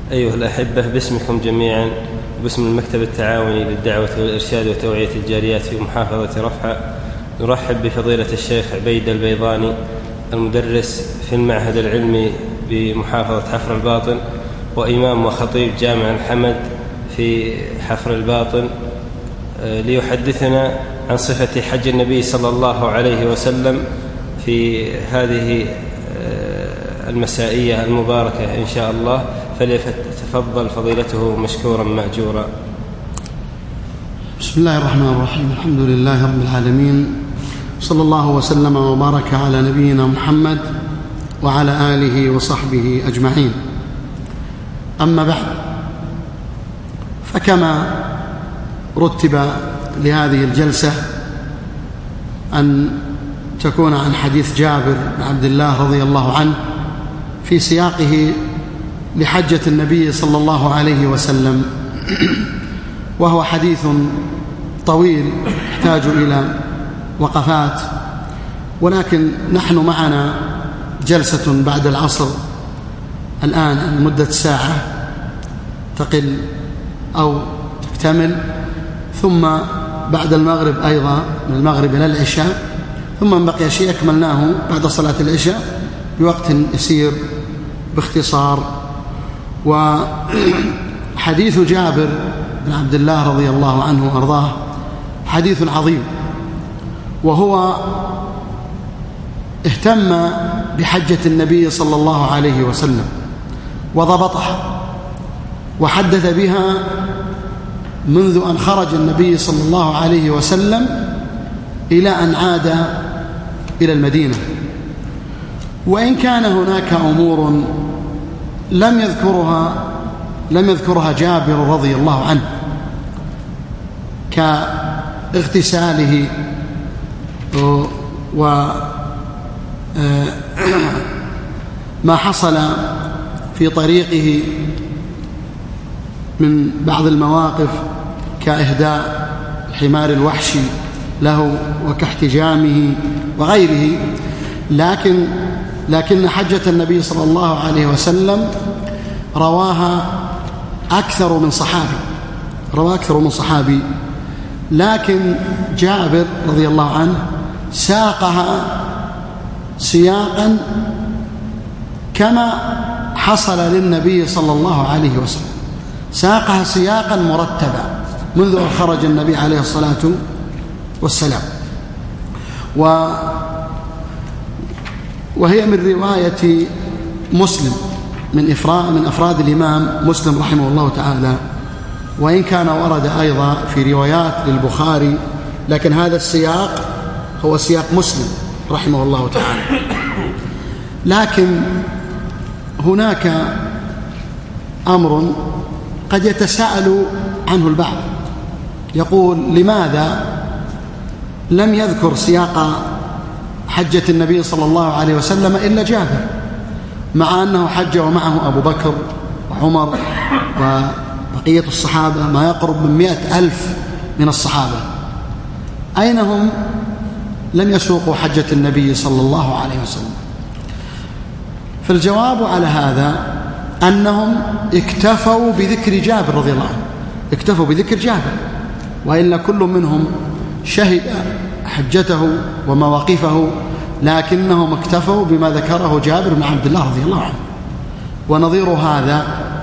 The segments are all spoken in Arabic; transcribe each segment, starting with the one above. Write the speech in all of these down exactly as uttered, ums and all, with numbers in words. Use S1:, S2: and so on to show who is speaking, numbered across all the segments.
S1: أيها الأحبة، باسمكم جميعا وباسم المكتب التعاوني للدعوة والإرشاد وتوعية الجاليات في محافظة رفحة نرحب بفضيلة الشيخ عبيد البيضاني المدرس في المعهد العلمي بمحافظة حفر الباطن وإمام وخطيب جامع الحمد في حفر الباطن، ليحدثنا عن صفة حج النبي صلى الله عليه وسلم في هذه المسائية المباركة إن شاء الله، فليتفضل فضيلته مشكورا مأجورا.
S2: بسم الله الرحمن الرحيم. الحمد لله رب العالمين، صلى الله وسلم وبارك على نبينا محمد وعلى آله وصحبه أجمعين. أما بعد، فكما رتب لهذه الجلسة أن تكون عن حديث جابر بن عبد الله رضي الله عنه في سياقه لحجة النبي صلى الله عليه وسلم، وهو حديث طويل يحتاج إلى وقفات، ولكن نحن معنا جلسة بعد العصر الآن مدة ساعة تقل أو تكتمل، ثم بعد المغرب أيضا من المغرب إلى العشاء، ثم بقي شيء أكملناه بعد صلاة العشاء بوقت يسير باختصار. وحديث جابر بن عبد الله رضي الله عنه وأرضاه حديث عظيم، وهو اهتم بحجة النبي صلى الله عليه وسلم وضبطها وحدث بها منذ أن خرج النبي صلى الله عليه وسلم إلى أن عاد إلى المدينة. وإن كان هناك أمور لم يذكرها لم يذكرها جابر رضي الله عنه، كاغتساله وما حصل في طريقه من بعض المواقف كإهداء الحمار الوحشي له وكاحتجامه وغيره، لكن لكن حجة النبي صلى الله عليه وسلم رواها أكثر من صحابي رواها أكثر من صحابي لكن جابر رضي الله عنه ساقها سياقا كما حصل للنبي صلى الله عليه وسلم، ساقها سياقا مرتبا منذ أن خرج النبي عليه الصلاة والسلام. و وهي من رواية مسلم من إفراد من أفراد الإمام مسلم رحمه الله تعالى، وإن كان ورد أيضا في روايات للبخاري، لكن هذا السياق هو سياق مسلم رحمه الله تعالى. لكن هناك أمر قد يتساءل عنه البعض، يقول: لماذا لم يذكر سياق حجة النبي صلى الله عليه وسلم إلا جابر، مع أنه حج ومعه أبو بكر وعمر وبقية الصحابة ما يقرب من مئة ألف من الصحابة؟ أين هم لم يسوقوا حجة النبي صلى الله عليه وسلم؟ فالجواب على هذا أنهم اكتفوا بذكر جابر رضي الله عنه، اكتفوا بذكر جابر، وإلا كل منهم شهد حجته ومواقفه، لكنهم اكتفوا بما ذكره جابر بن عبد الله رضي الله عنه. ونظير هذا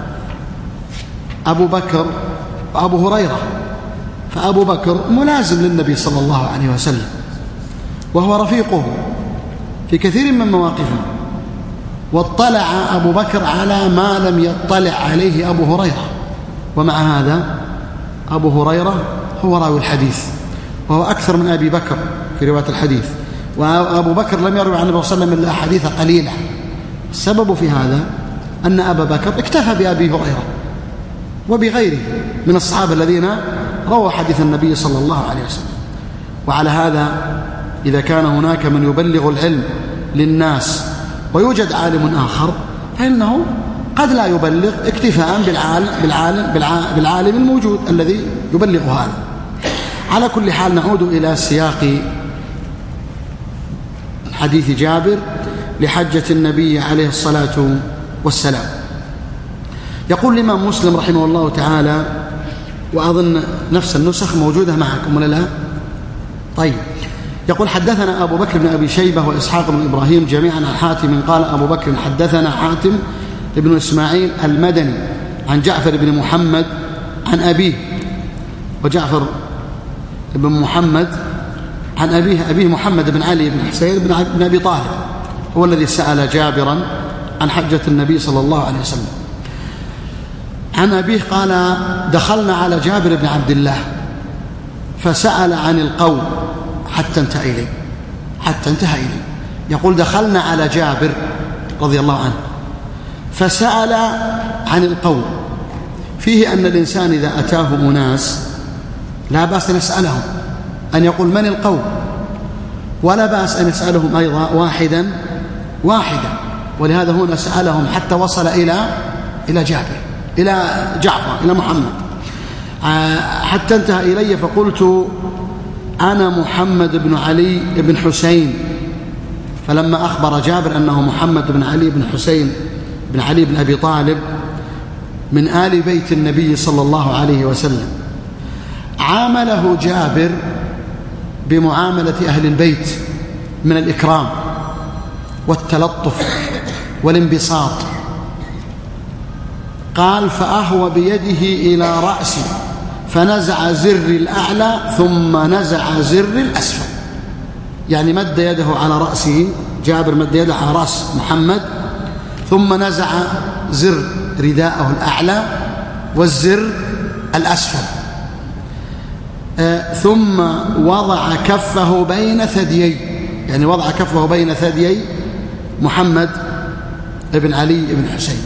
S2: أبو بكر وأبو هريرة، فأبو بكر ملازم للنبي صلى الله عليه وسلم وهو رفيقه في كثير من مواقفه، واطلع أبو بكر على ما لم يطلع عليه أبو هريرة، ومع هذا أبو هريرة هو راوي الحديث وهو أكثر من أبي بكر في رواية الحديث، وأبو بكر لم يروي عن النبي صلى الله عليه وسلم إلا أحاديث قليلة. السبب في هذا أن أبا بكر اكتفى بأبي هريرة وبغيره من الصحابة الذين رووا حديث النبي صلى الله عليه وسلم. وعلى هذا إذا كان هناك من يبلغ العلم للناس ويوجد عالم آخر، فإنه قد لا يبلغ اكتفاء بالعالم, بالعالم, بالعالم الموجود الذي يبلغ هذا. على كل حال، نعود إلى سياق حديث جابر لحجة النبي عليه الصلاة والسلام. يقول الإمام مسلم رحمه الله تعالى، وأظن نفس النسخ موجودة معكم ولا لا؟ طيب، يقول حدثنا أبو بكر بن أبي شيبة وإسحاق بن إبراهيم جميعا عن حاتم قال أبو بكر حدثنا حاتم بن إسماعيل المدني عن جعفر بن محمد عن أبيه، وجعفر بن محمد عن أبيه أبيه محمد بن علي بن حسين بن أبي طالب هو الذي سأل جابرا عن حجة النبي صلى الله عليه وسلم. عن أبيه قال دخلنا على جابر بن عبد الله فسأل عن القوم حتى انتهى إليه حتى انتهى إليه يقول دخلنا على جابر رضي الله عنه فسأل عن القوم، فيه أن الإنسان إذا أتاه أناس لا بأس أن يسألهم، أن يقول من القوم، ولا بأس أن يسألهم أيضا واحدا واحدا، ولهذا هنا سألهم حتى وصل إلى إلى جابر إلى جعفر إلى محمد حتى انتهى إلي فقلت أنا محمد بن علي بن حسين، فلما أخبر جابر أنه محمد بن علي بن حسين بن علي بن أبي طالب من آل بيت النبي صلى الله عليه وسلم، عامله جابر بمعاملة أهل البيت من الإكرام والتلطف والانبساط. قال فأهوى بيده إلى رأسي فنزع زر الأعلى ثم نزع زر الأسفل، يعني مد يده على رأسه، جابر مد يده على رأس محمد ثم نزع زر رداءه الأعلى والزر الأسفل، آه ثم وضع كفه بين ثديي، يعني وضع كفه بين ثديي محمد بن علي بن حسين،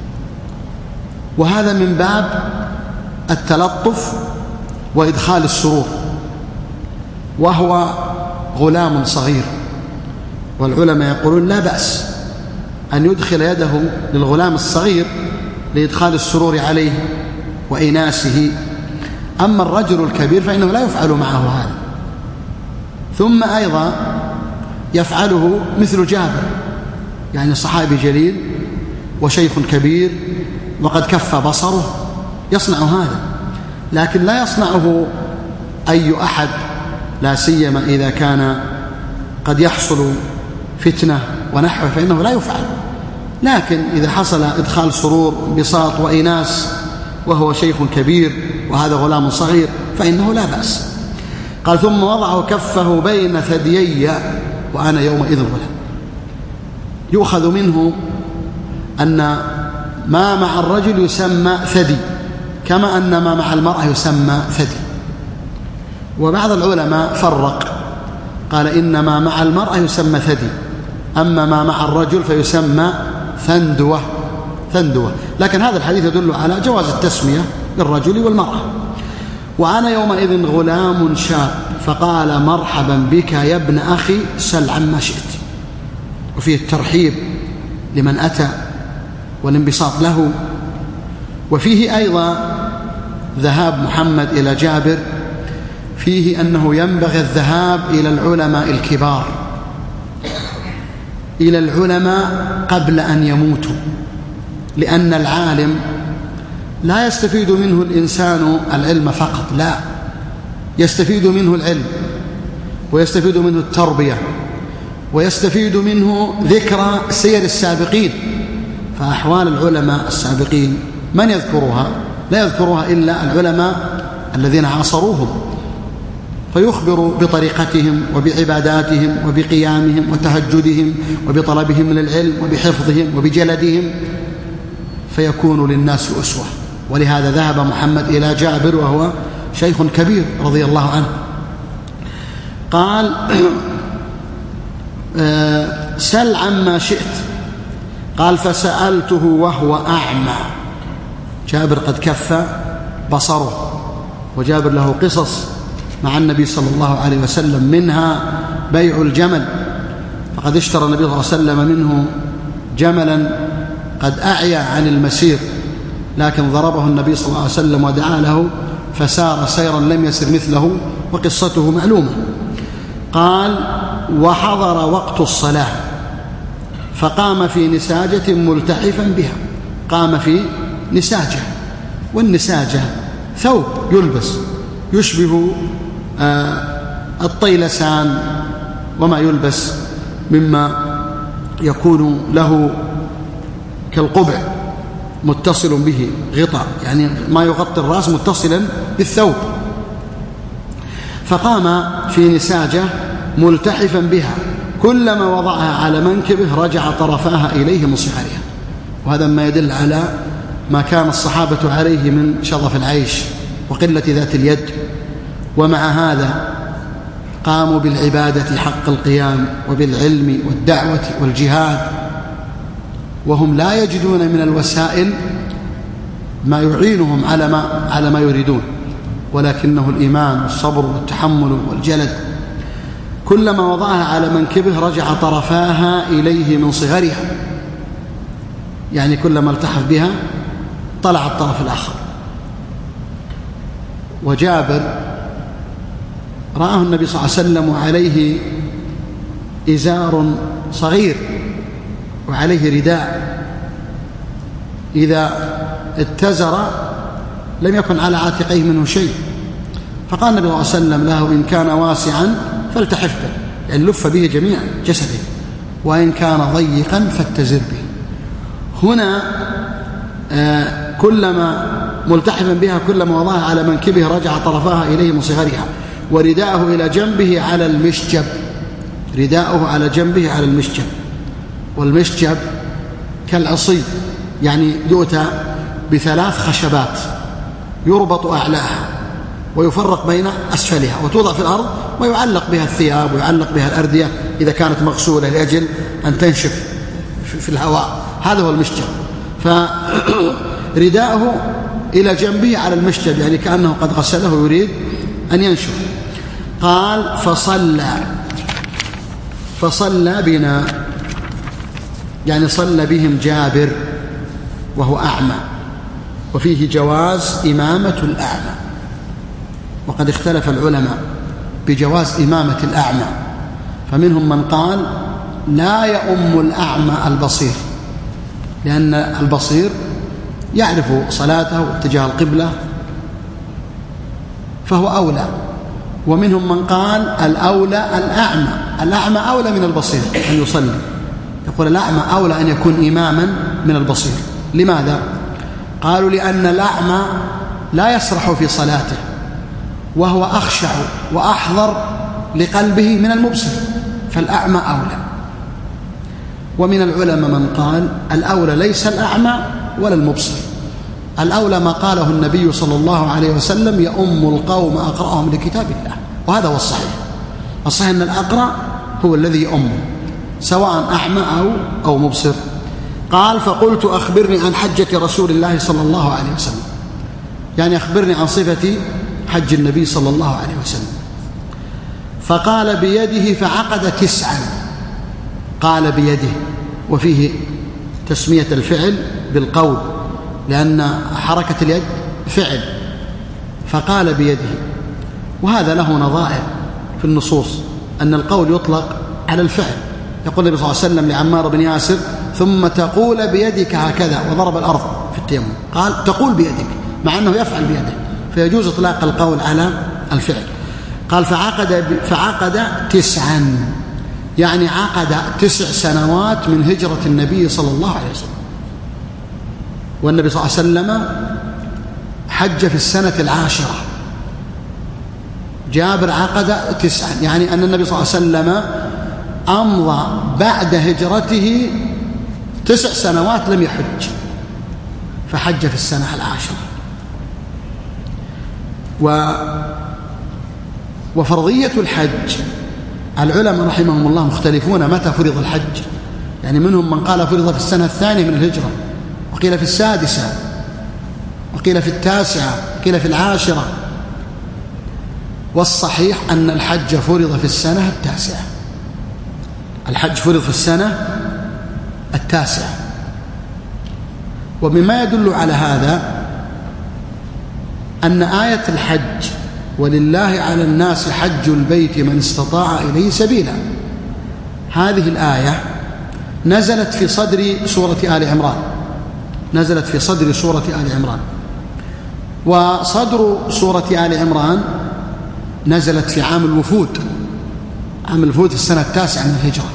S2: وهذا من باب التلطف وإدخال السرور، وهو غلام صغير، والعلماء يقولون لا بأس أن يدخل يده للغلام الصغير لإدخال السرور عليه وإناسه، أما الرجل الكبير فإنه لا يفعل معه هذا. ثم أيضا يفعله مثل جابر، يعني صحابي جليل وشيخ كبير وقد كف بصره يصنع هذا، لكن لا يصنعه أي أحد، لا سيما إذا كان قد يحصل فتنة ونحوه فإنه لا يفعل، لكن إذا حصل إدخال سرور بساط وإناس وهو شيخ كبير وهذا غلام صغير فإنه لا بأس. قال ثم وضع كفه بين ثديي وأنا يومئذ غلام. يؤخذ منه أن ما مع الرجل يسمى ثدي كما أن ما مع المرأة يسمى ثدي، وبعض العلماء فرق قال إن ما مع المرأة يسمى ثدي، أما ما مع الرجل فيسمى ثندوة ثندوة لكن هذا الحديث يدل على جواز التسمية للرجل والمرأة. وأنا يومئذ غلام شاب فقال مرحبا بك يا ابن أخي سل عما شئت، وفيه الترحيب لمن أتى والانبساط له. وفيه أيضا ذهاب محمد إلى جابر، فيه أنه ينبغي الذهاب إلى العلماء الكبار، إلى العلماء قبل أن يموتوا، لأن العالم لا يستفيد منه الإنسان العلم فقط، لا، يستفيد منه العلم ويستفيد منه التربية ويستفيد منه ذكرى سير السابقين، فأحوال العلماء السابقين من يذكرها؟ لا يذكرها إلا العلماء الذين عاصروهم، فيخبر بطريقتهم وبعباداتهم وبقيامهم وتهجدهم وبطلبهم للعلم وبحفظهم وبجلدهم، فيكون للناس أسوة. ولهذا ذهب محمد إلى جابر وهو شيخ كبير رضي الله عنه. قال سل عما شئت، قال فسألته وهو أعمى، جابر قد كف بصره، وجابر له قصص مع النبي صلى الله عليه وسلم، منها بيع الجمل، فقد اشترى النبي صلى الله عليه وسلم منه جملا قد أعيا عن المسير، لكن ضربه النبي صلى الله عليه وسلم ودعا له فسار سيرا لم يسر مثله، وقصته معلومة. قال وحضر وقت الصلاة فقام في نساجة ملتحفا بها، قام في نساجة، والنساجة ثوب يلبس يشبه الطيلسان وما يلبس مما يكون له كالقبع متصل به غطاء، يعني ما يغطي الرأس متصلا بالثوب. فقام في نساجة ملتحفا بها، كلما وضعها على منكبه رجع طرفاها إليه من صحرها. وهذا ما يدل على ما كان الصحابة عليه من شظف العيش وقلة ذات اليد. ومع هذا قاموا بالعبادة حق القيام وبالعلم والدعوة والجهاد، وهم لا يجدون من الوسائل ما يعينهم على ما, على ما يريدون، ولكنه الإيمان والصبر والتحمل والجلد. كلما وضعها على منكبه رجع طرفاها إليه من صغرها، يعني كلما التحف بها طلع الطرف الآخر. وجابر رآه النبي صلى الله عليه وسلم وعليه إزار صغير وعليه رداء، إذا اتزر لم يكن على عاتقيه منه شيء، فقال النبي صلى الله عليه وسلم له: إن كان واسعا فالتحف به، يعني لف به جميع جسده، وإن كان ضيقا فاتزر به. هنا آه كلما ملتحفا بها كلما وضعها على منكبه رجع طرفاها إليه من صغرها. ورداءه إلى جنبه على المشجب، رداءه على جنبه على المشجب، والمشجب كالعصي، يعني يؤتى بثلاث خشبات يربط أعلاها ويفرق بين أسفلها وتوضع في الأرض، ويعلق بها الثياب ويعلق بها الأردية إذا كانت مغسولة لأجل أن تنشف في الهواء. هذا هو المشجب. فرداءه إلى جنبه على المشجب، يعني كأنه قد غسله ويريد أن ينشف. قال: فصلى فصلى بنا، يعني صلى بهم جابر وهو أعمى، وفيه جواز إمامة الأعمى. وقد اختلف العلماء بجواز إمامة الأعمى، فمنهم من قال لا يؤم الأعمى البصير، لأن البصير يعرف صلاته واتجاه القبلة فهو أولى. ومنهم من قال الأولى الأعمى، الأعمى أولى من البصير أن يصلي، يقول الأعمى أولى أن يكون إماما من البصير. لماذا؟ قالوا لأن الأعمى لا يسرح في صلاته، وهو أخشع وأحضر لقلبه من المبصر، فالأعمى أولى. ومن العلماء من قال الأولى ليس الأعمى ولا المبصر، الأولى ما قاله النبي صلى الله عليه وسلم: يؤم القوم أقرأهم لكتاب الله. وهذا هو الصحيح. الصحيح أن الأقرأ هو الذي يؤم، سواء أعمى أو, أو مبصر. قال: فقلت أخبرني عن حجة رسول الله صلى الله عليه وسلم، يعني أخبرني عن صفة حج النبي صلى الله عليه وسلم. فقال: بيده فعقد تسعا. قال بيده، وفيه تسمية الفعل بالقول، لأن حركة اليد فعل، فقال بيده. وهذا له نظائر في النصوص، أن القول يطلق على الفعل. يقول النبي صلى الله عليه وسلم لعمار بن ياسر: ثم تقول بيدك هكذا، وضرب الأرض في التيمم، قال تقول بيدك، مع أنه يفعل بيده، فيجوز إطلاق القول على الفعل. قال: فعقد, فعقد تسعا، يعني عقد تسع سنوات من هجرة النبي صلى الله عليه وسلم. والنبي صلى الله عليه وسلم حج في السنة العاشرة، جابر عقد تسعا، يعني أن النبي صلى الله عليه وسلم أمضى بعد هجرته تسع سنوات لم يحج، فحج في السنة العاشرة. و وفرضية الحج العلماء رحمهم الله مختلفون متى فرض الحج، يعني منهم من قال فرض في السنة الثانية من الهجرة، وقيل في السادسة، وقيل في التاسعة، وقيل في العاشرة. والصحيح أن الحج فرض في السنة التاسعة، الحج فرض في السنة التاسعة. ومما يدل على هذا أن آية الحج: ولله على الناس حج البيت من استطاع إليه سبيلا، هذه الآية نزلت في صدر سورة آل عمران، نزلت في صدر سورة آل عمران. وصدر سورة آل عمران نزلت في عام الوفود، عام الوفود في السنة التاسعة من الهجرة،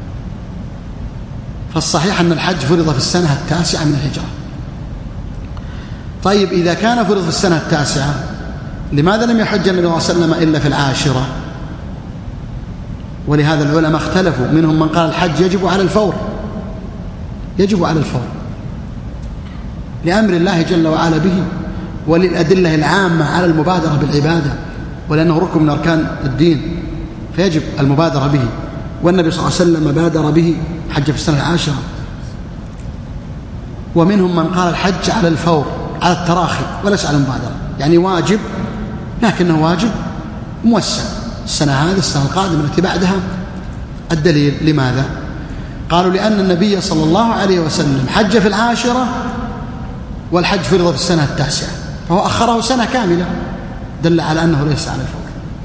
S2: فالصحيح أن الحج فرض في السنة التاسعة من الهجرة. طيب إذا كان فرض في السنة التاسعة، لماذا لم يحج النبي صلى الله عليه وسلم إلا في العاشرة؟ ولهذا العلماء اختلفوا، منهم من قال الحج يجب على الفور، يجب على الفور لأمر الله جل وعلا به، وللأدلة العامة على المبادرة بالعبادة، ولأنه ركن من أركان الدين فيجب المبادرة به، والنبي صلى الله عليه وسلم بادر به، حج في السنة العاشرة. ومنهم من قال الحج على الفور، على التراخي وليس على المبادرة، يعني واجب لكنه واجب موسع، السنة هذه السنة القادمة التي بعدها. الدليل لماذا؟ قالوا لأن النبي صلى الله عليه وسلم حج في العاشرة والحج فرض في السنة التاسعة، فهو أخره سنة كاملة، دل على أنه ليس على الفور.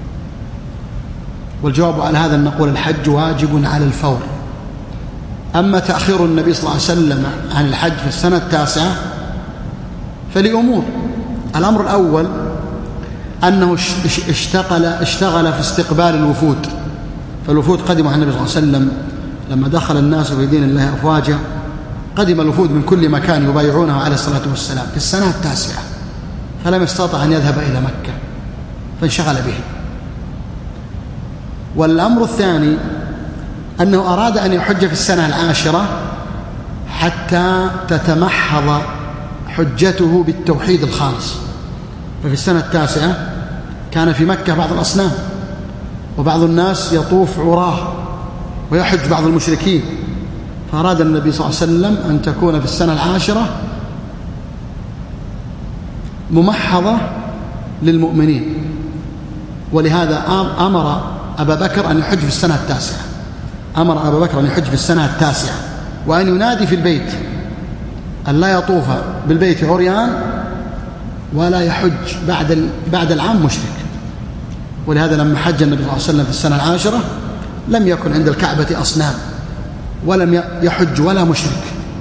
S2: والجواب على هذا أن نقول الحج واجب على الفور. أما تأخير النبي صلى الله عليه وسلم عن الحج في السنة التاسعة فلأمور. الأمر الأول أنه اشتغل, اشتغل في استقبال الوفود، فالوفود قدموا على النبي صلى الله عليه وسلم لما دخل الناس في دين الله أفواجا، قدم الوفود من كل مكان يبايعونه عليه الصلاة والسلام في السنة التاسعة، فلم يستطع أن يذهب إلى مكة فانشغل به. والأمر الثاني أنه أراد أن يحج في السنة العاشرة حتى تتمحض حجته بالتوحيد الخالص، ففي السنة التاسعة كان في مكة بعض الأصنام، وبعض الناس يطوف عراه ويحج بعض المشركين، فأراد النبي صلى الله عليه وسلم أن تكون في السنة العاشرة ممحضة للمؤمنين، ولهذا أمر أبا بكر أن يحج في السنة التاسعة، أمر أبا بكر أن يحج في السنة التاسعة، وأن ينادي في البيت أن لا يطوف بالبيت عريان ولا يحج بعد بعد العام مشرك. ولهذا لما حج النبي صلى الله عليه وسلم في السنة العاشرة لم يكن عند الكعبة أصنام ولم يحج ولا مشرك.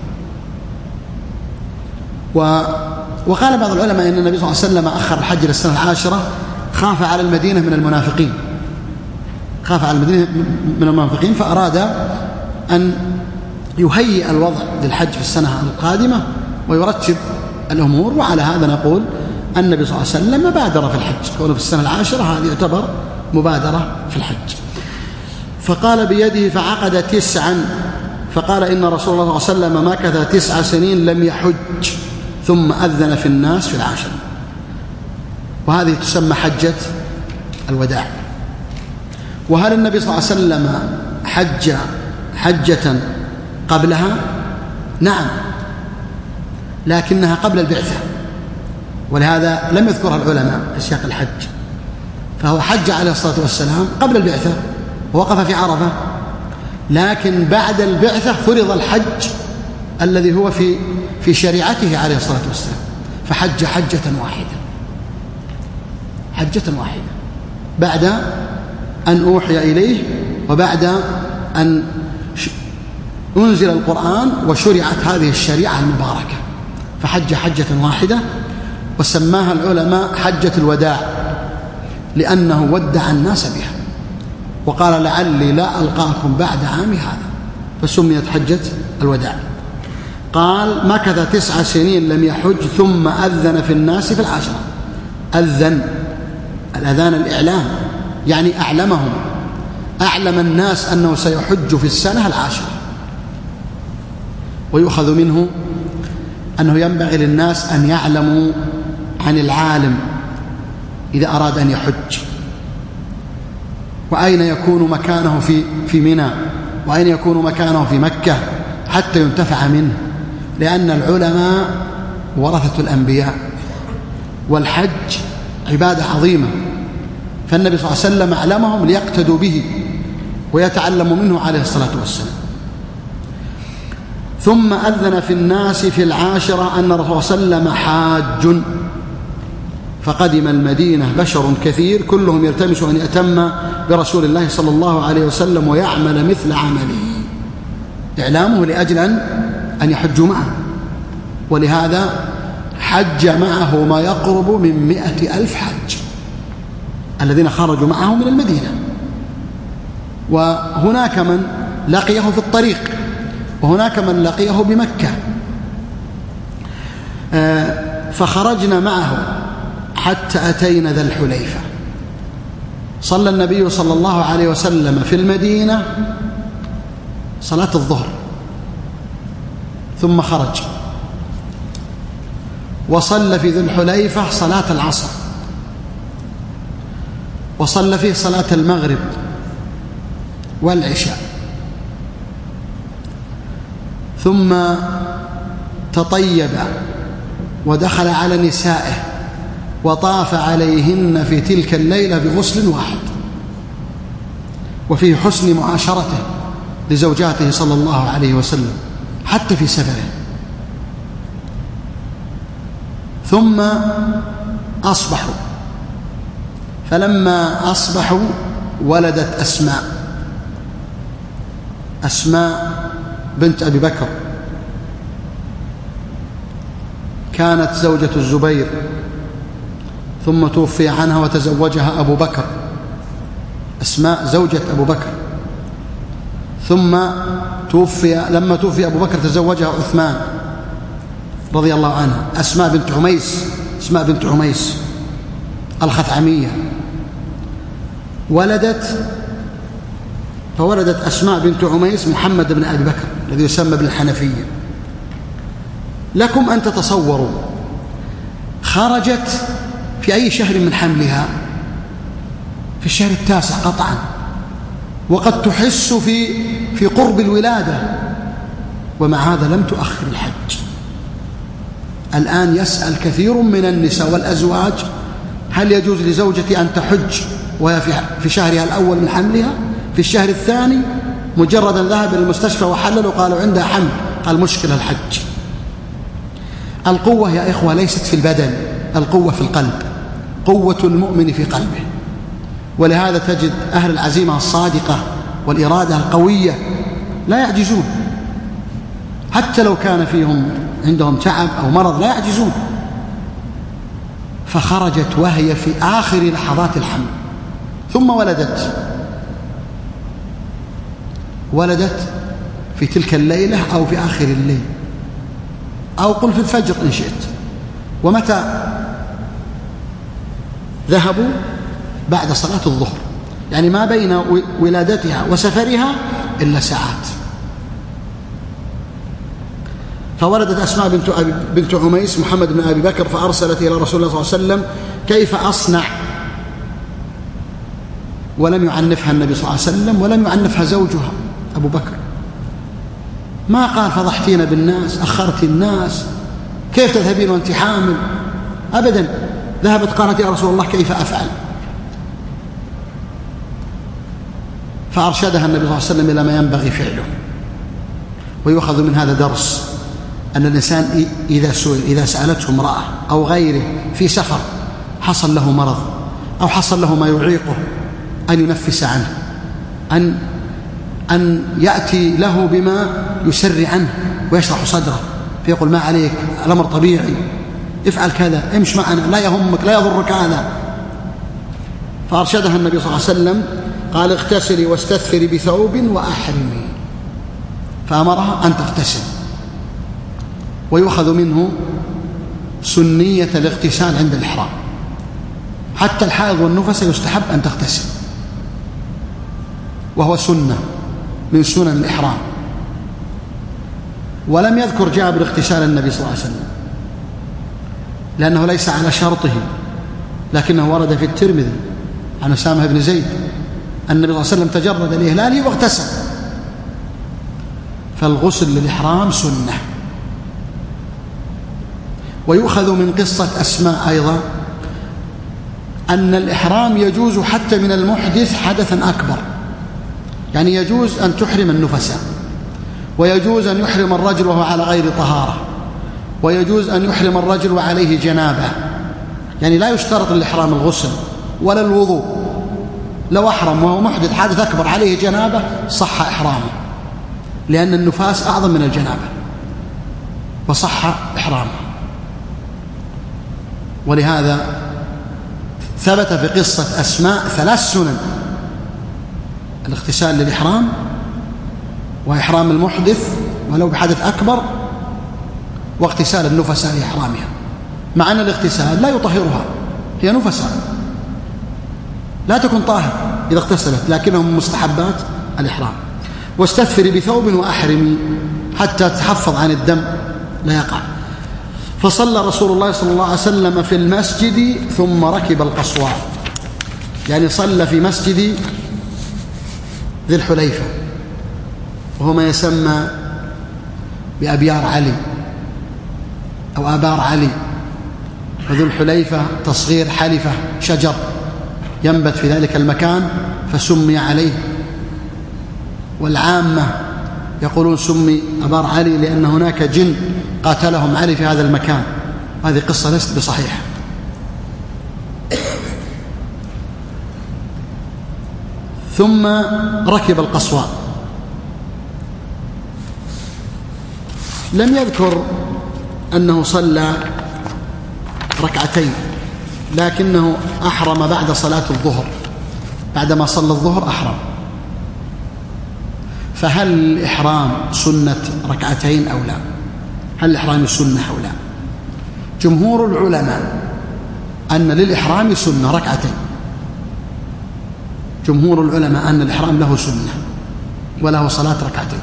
S2: و وقال بعض العلماء أن النبي صلى الله عليه وسلم أخر الحج للسنة العاشرة خاف على المدينة من المنافقين، خاف على المدينة من المنافقين فأراد أن يهيئ الوضع للحج في السنة القادمة ويرتب الأمور. وعلى هذا نقول النبي صلى الله عليه وسلم بادر في الحج، كونه في السنة العاشرة هذه يعتبر مبادرة في الحج. فقال بيده فعقد تسعا، فقال إن رسول الله صلى الله عليه وسلم مكث تسع سنين لم يحج ثم أذن في الناس في العاشرة، وهذه تسمى حجة الوداع. وهل النبي صلى الله عليه وسلم حج حجة قبلها؟ نعم، لكنها قبل البعثة، ولهذا لم يذكرها العلماء في سياق الحج، فهو حج عليه الصلاة والسلام قبل البعثة ووقف في عرفة، لكن بعد البعثة فرض الحج الذي هو في في شريعته عليه الصلاة والسلام، فحج حجة واحدة، حجة واحدة بعد أن أوحي إليه وبعد أن أنزل القرآن وشرعت هذه الشريعة المباركة، فحج حجة واحدة، وسماها العلماء حجة الوداع لأنه ودع الناس بها، وقال لعلي لا ألقاكم بعد عامي هذا، فسميت حجة الوداع. قال مكث تسع سنين لم يحج ثم أذن في الناس في العاشرة. أذن، الأذان الإعلام، يعني أعلمهم، أعلم الناس أنه سيحج في السنة العاشرة. ويؤخذ منه أنه ينبغي للناس أن يعلموا عن العالم إذا أراد أن يحج، وأين يكون مكانه في في منى، وأين يكون مكانه في مكة، حتى ينتفع منه، لأن العلماء ورثة الأنبياء، والحج عبادة عظيمة، فالنبي صلى الله عليه وسلم أعلمهم ليقتدوا به ويتعلموا منه عليه الصلاة والسلام. ثم أذن في الناس في العاشرة أن الرسول صلى الله عليه وسلم حاج، فقدم المدينة بشر كثير كلهم يلتمس أن يأتم برسول الله صلى الله عليه وسلم ويعمل مثل عمله، إعلامه لأجل أن يحجوا معه. ولهذا حج معه ما يقرب من مئة ألف حج الذين خرجوا معه من المدينة، وهناك من لقيه في الطريق، وهناك من لقيه بمكة. فخرجنا معه حتى أتينا ذا الحليفة. صلى النبي صلى الله عليه وسلم في المدينة صلاة الظهر ثم خرج، وصلى في ذي الحليفة صلاة العصر، وصلى فيه صلاة المغرب والعشاء، ثم تطيب ودخل على نسائه وطاف عليهن في تلك الليلة بغسل واحد، وفيه حسن معاشرته لزوجاته صلى الله عليه وسلم حتى في سفره. ثم أصبحوا، فلما أصبحوا ولدت أسماء أسماء بنت أبي بكر، كانت زوجة الزبير، ثم توفي عنها وتزوجها أبو بكر، أسماء زوجة أبو بكر، ثم توفي لما توفي أبو بكر تزوجها عثمان رضي الله عنها، أسماء بنت عميس أسماء بنت عميس الخثعمية. ولدت فولدت أسماء بنت عميس محمد بن أبي بكر الذي يسمى بالحنفية. لكم أن تتصوروا خرجت في أي شهر من حملها؟ في الشهر التاسع قطعا، وقد تحس في في قرب الولادة، ومع هذا لم تؤخر الحج. الآن يسأل كثير من النساء والأزواج: هل يجوز لزوجتي أن تحج وهي في شهرها الأول من حملها؟ في الشهر الثاني مجرد أن ذهب إلى المستشفى وحلل وقالوا عندها حمل، قال مشكلة الحج. القوة يا إخوة ليست في البدن، القوة في القلب، قوة المؤمن في قلبه. ولهذا تجد أهل العزيمة الصادقة والإرادة القوية لا يعجزون، حتى لو كان فيهم عندهم تعب أو مرض لا يعجزون. فخرجت وهي في آخر لحظات الحمل، ثم ولدت ولدت في تلك الليلة أو في آخر الليل، أو قل في الفجر إن شئت. ومتى ذهبوا؟ بعد صلاة الظهر، يعني ما بين ولادتها وسفرها إلا ساعات. فولدت أسماء بنت, بنت عميس محمد بن أبي بكر، فأرسلت إلى رسول الله صلى الله عليه وسلم: كيف أصنع؟ ولم يعنفها النبي صلى الله عليه وسلم، ولم يعنفها زوجها أبو بكر. ما قال فضحتين بالناس، أخرت الناس، كيف تذهبين وأنت حامل؟ أبدا. ذهبت قالت: يا رسول الله كيف أفعل؟ فأرشدها النبي صلى الله عليه وسلم إلى ما ينبغي فعله. ويؤخذ من هذا درس أن الإنسان إذا سئل إذا سألته امرأة أو غيره في سفر حصل له مرض أو حصل له ما يعيقه، أن ينفس عنه، أن أن يأتي له بما يسر عنه ويشرح صدره، فيقول: ما عليك، الأمر طبيعي، افعل كذا، امش معنا، لا يهمك، لا يضرك هذا. فأرشدها النبي صلى الله عليه وسلم، قال: اغتسلي واستثفري بثوب وأحرمي، فأمرها أن تغتسل. ويؤخذ منه سنية الاغتسال عند الإحرام، حتى الحائض والنفس يستحب أن تغتسل، وهو سنة من سنن الإحرام. ولم يذكر جابر اغتسال النبي صلى الله عليه وسلم لأنه ليس على شرطه، لكنه ورد في الترمذي عن أسامة بن زيد أن النبي صلى الله عليه وسلم تجرد لإهلاله واغتسل. فالغسل للإحرام سنة. ويؤخذ من قصة أسماء أيضا أن الإحرام يجوز حتى من المحدث حدثا أكبر، يعني يجوز أن تحرم النفساء، ويجوز أن يحرم الرجل وهو على غير طهارة، ويجوز أن يحرم الرجل وعليه جنابة، يعني لا يشترط الإحرام الغسل ولا الوضوء. لو أحرم وهو محدث حدث أكبر عليه جنابة صح إحرامه، لأن النفاس أعظم من الجنابة. وصح إحرامه. ولهذا ثبت في قصة أسماء ثلاث سنن: الاغتسال للإحرام، وإحرام المحدث ولو بحدث أكبر، واغتسال النفساء لإحرامها، مع أن الاغتسال لا يطهرها، هي نفساء لا تكون طاهر إذا اغتسلت، لكنهم مستحبات الإحرام. واستثفري بثوب وأحرمي حتى تحفظ عن الدم لا يقع. فصلى رسول الله صلى الله عليه وسلم في المسجد ثم ركب القصواء، يعني صلى في مسجد ذي الحليفة، وهو ما يسمى بأبيار علي أو آبار علي، وذو الحليفة تصغير حلفة، شجر ينبت في ذلك المكان فسمي عليه. والعامة يقولون سمي أبار علي لأن هناك جن قاتلهم علي في هذا المكان. هذه قصة ليست بصحيحة. ثم ركب القصواء. لم يذكر أنه صلى ركعتين، لكنه أحرم بعد صلاة الظهر، بعدما صلى الظهر أحرم. فهل الإحرام سنة ركعتين أو لا؟ هل الإحرام سنة أو لا؟ جمهور العلماء أن للإحرام سنة ركعتين، جمهور العلماء أن الإحرام له سنة وله صلاة ركعتين.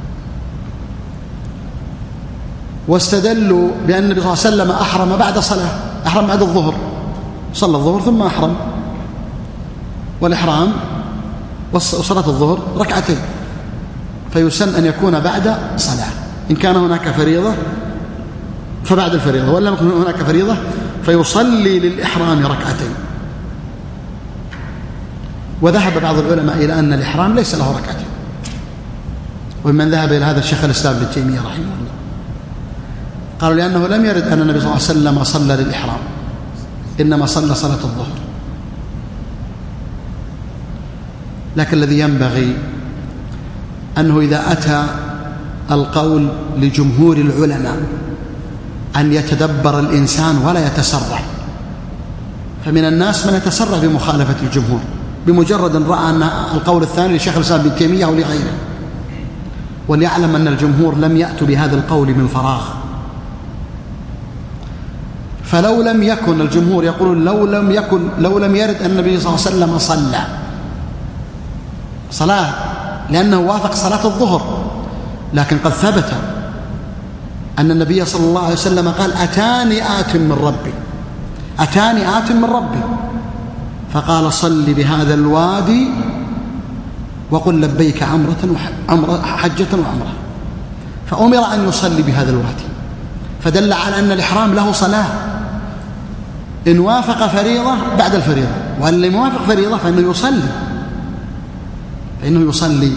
S2: واستدلوا بأن النبي صلى الله عليه وسلم أحرم بعد صلاة، أحرم بعد الظهر، صلى الظهر ثم أحرم، والإحرام وصلاة الظهر ركعتين، فيسن أن يكون بعد صلاة. إن كان هناك فريضة فبعد الفريضة، ولا يكون هناك فريضة فيصلي للإحرام ركعتين. وذهب بعض العلماء إلى أن الإحرام ليس له ركعتين، ومن ذهب إلى هذا الشيخ الإسلام ابن تيمية رحمه الله، قالوا لأنه لم يرد أن النبي صلى الله عليه وسلم صلى للإحرام، إنما صلى صلاة الظهر. لكن الذي ينبغي أنه إذا أتى القول لجمهور العلماء أن يتدبر الإنسان ولا يتسرع. فمن الناس من يتسرع بمخالفة الجمهور بمجرد أن رأى أن القول الثاني لشيخ الإسلام ابن تيمية أو لغيره، وليعلم أن الجمهور لم يأتوا بهذا القول من فراغ. فلو لم يكن الجمهور يقولون لو لم يكن لو لم يرد أن النبي صلى الله عليه وسلم صلى صلاة لأنه وافق صلاة الظهر، لكن قد ثبت أن النبي صلى الله عليه وسلم قال أتاني آت من ربي، أتاني آت من ربي، فقال صل بهذا الوادي وقل لبيك عمرة وعمرة حجة وعمرة، فأمر أن يصلي بهذا الوادي، فدل على أن الإحرام له صلاة إن وافق فريضة بعد الفريضة، وأن لم يوافق فريضة فإنه يصلي فإنه يصلي.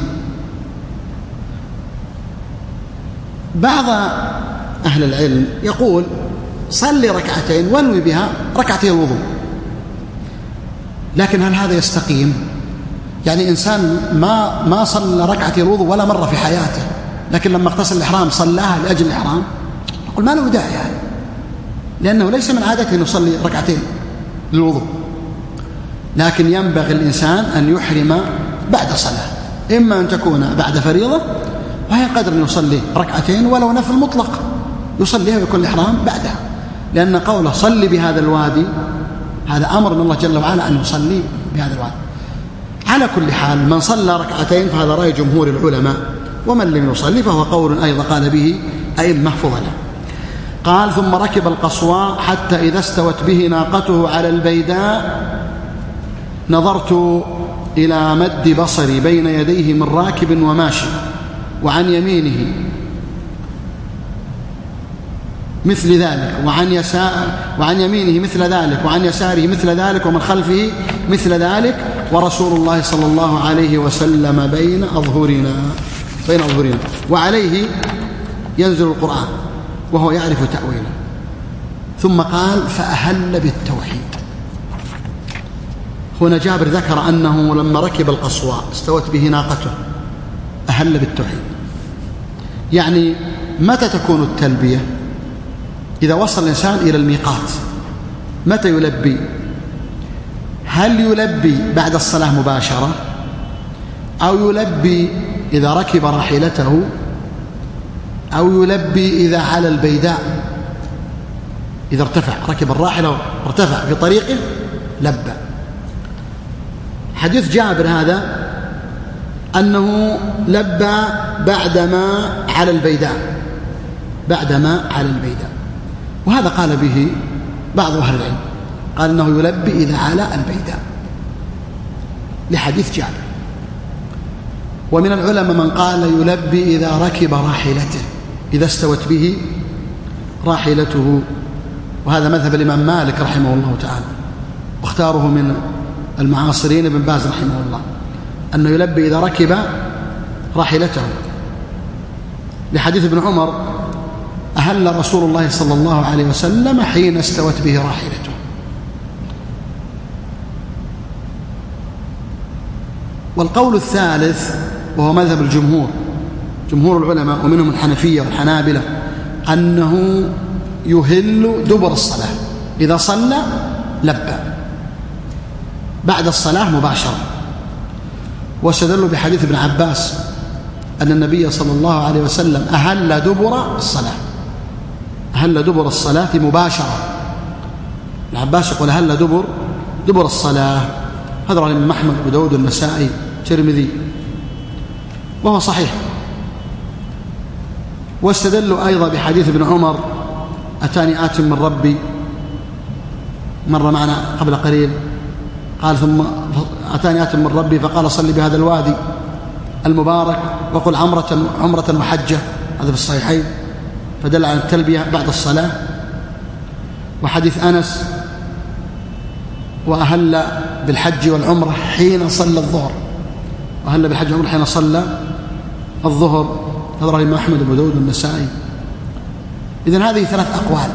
S2: بعض أهل العلم يقول صلي ركعتين وانوي بها ركعتين الوضوء، لكن هل هذا يستقيم؟ يعني إنسان ما ما صلى ركعتين الوضوء ولا مرة في حياته، لكن لما اغتسل الإحرام صلاها لأجل الإحرام، نقول ما له داعي يعني، لأنه ليس من عادته أن يصلي ركعتين للوضوء. لكن ينبغي الإنسان أن يحرم بعد صلاة، إما أن تكون بعد فريضة وهي قدر أن يصلي ركعتين ولو نفل مطلق يصليها ويكون الإحرام بعدها، لأن قوله صلي بهذا الوادي هذا أمر من الله جل وعلا أن يصلي بهذا الوادي. على كل حال من صلى ركعتين فهذا رأي جمهور العلماء، ومن لم يصلي فهو قول أيضا قال به أئمة فضلا. قال ثم ركب القصواء حتى إذا استوت به ناقته على البيداء نظرت إلى مد بصري بين يديه من راكب وماشي، وعن يمينه مثل ذلك وعن يسار وعن يمينه مثل ذلك وعن يساره مثل ذلك ومن خلفه مثل ذلك، ورسول الله صلى الله عليه وسلم بين أظهرنا بين أظهرنا وعليه ينزل القرآن وهو يعرف تأويله. ثم قال فأهل بالتوحيد. هنا جابر ذكر أنه لما ركب القصواء استوت به ناقته أهل بالتوحيد، يعني متى تكون التلبية؟ إذا وصل الإنسان إلى الميقات متى يلبي؟ هل يلبي بعد الصلاة مباشرة، أو يلبي إذا ركب راحلته، أو يلبي إذا على البيداء؟ إذا ارتفع، ركب الراحلة وارتفع في طريقه لبى. حديث جابر هذا أنه لبى بعدما على البيداء، بعدما على البيداء، وهذا قال به بعض أهل العلم، قال أنه يلبي إذا على البيداء لحديث جابر. ومن العلماء من قال يلبي إذا ركب راحلته، إذا استوت به راحلته، وهذا مذهب الإمام مالك رحمه الله تعالى، واختاره من المعاصرين ابن باز رحمه الله، أنه يلبي إذا ركب راحلته لحديث ابن عمر: أهل رسول الله صلى الله عليه وسلم حين استوت به راحلته. والقول الثالث وهو مذهب الجمهور، جمهور العلماء ومنهم الحنفية والحنابلة، أنه يهل دبر الصلاة، إذا صلى لبى بعد الصلاة مباشرة. واستدلوا بحديث ابن عباس أن النبي صلى الله عليه وسلم أهل دبر الصلاة، أهل دبر الصلاة مباشرة. ابن عباس يقول أهل دبر دبر الصلاة، هذا رواه الإمام أحمد وداود والنسائي والترمذي، وهو صحيح. واستدلوا أيضا بحديث ابن عمر: أتاني آت من ربي، مر معنا قبل قليل، قال ثم أتاني آت من ربي فقال صلي بهذا الوادي المبارك وقل عمرة عمرة وحجة، هذا في الصحيحين، فدل على التلبية بعد الصلاة. وحديث أنس: وأهل بالحج والعمرة حين صلى الظهر، وأهل بالحج والعمرة حين صلى الظهر، هذا رواه الإمام أحمد وأبو داود والنسائي. إذن هذه ثلاث أقوال،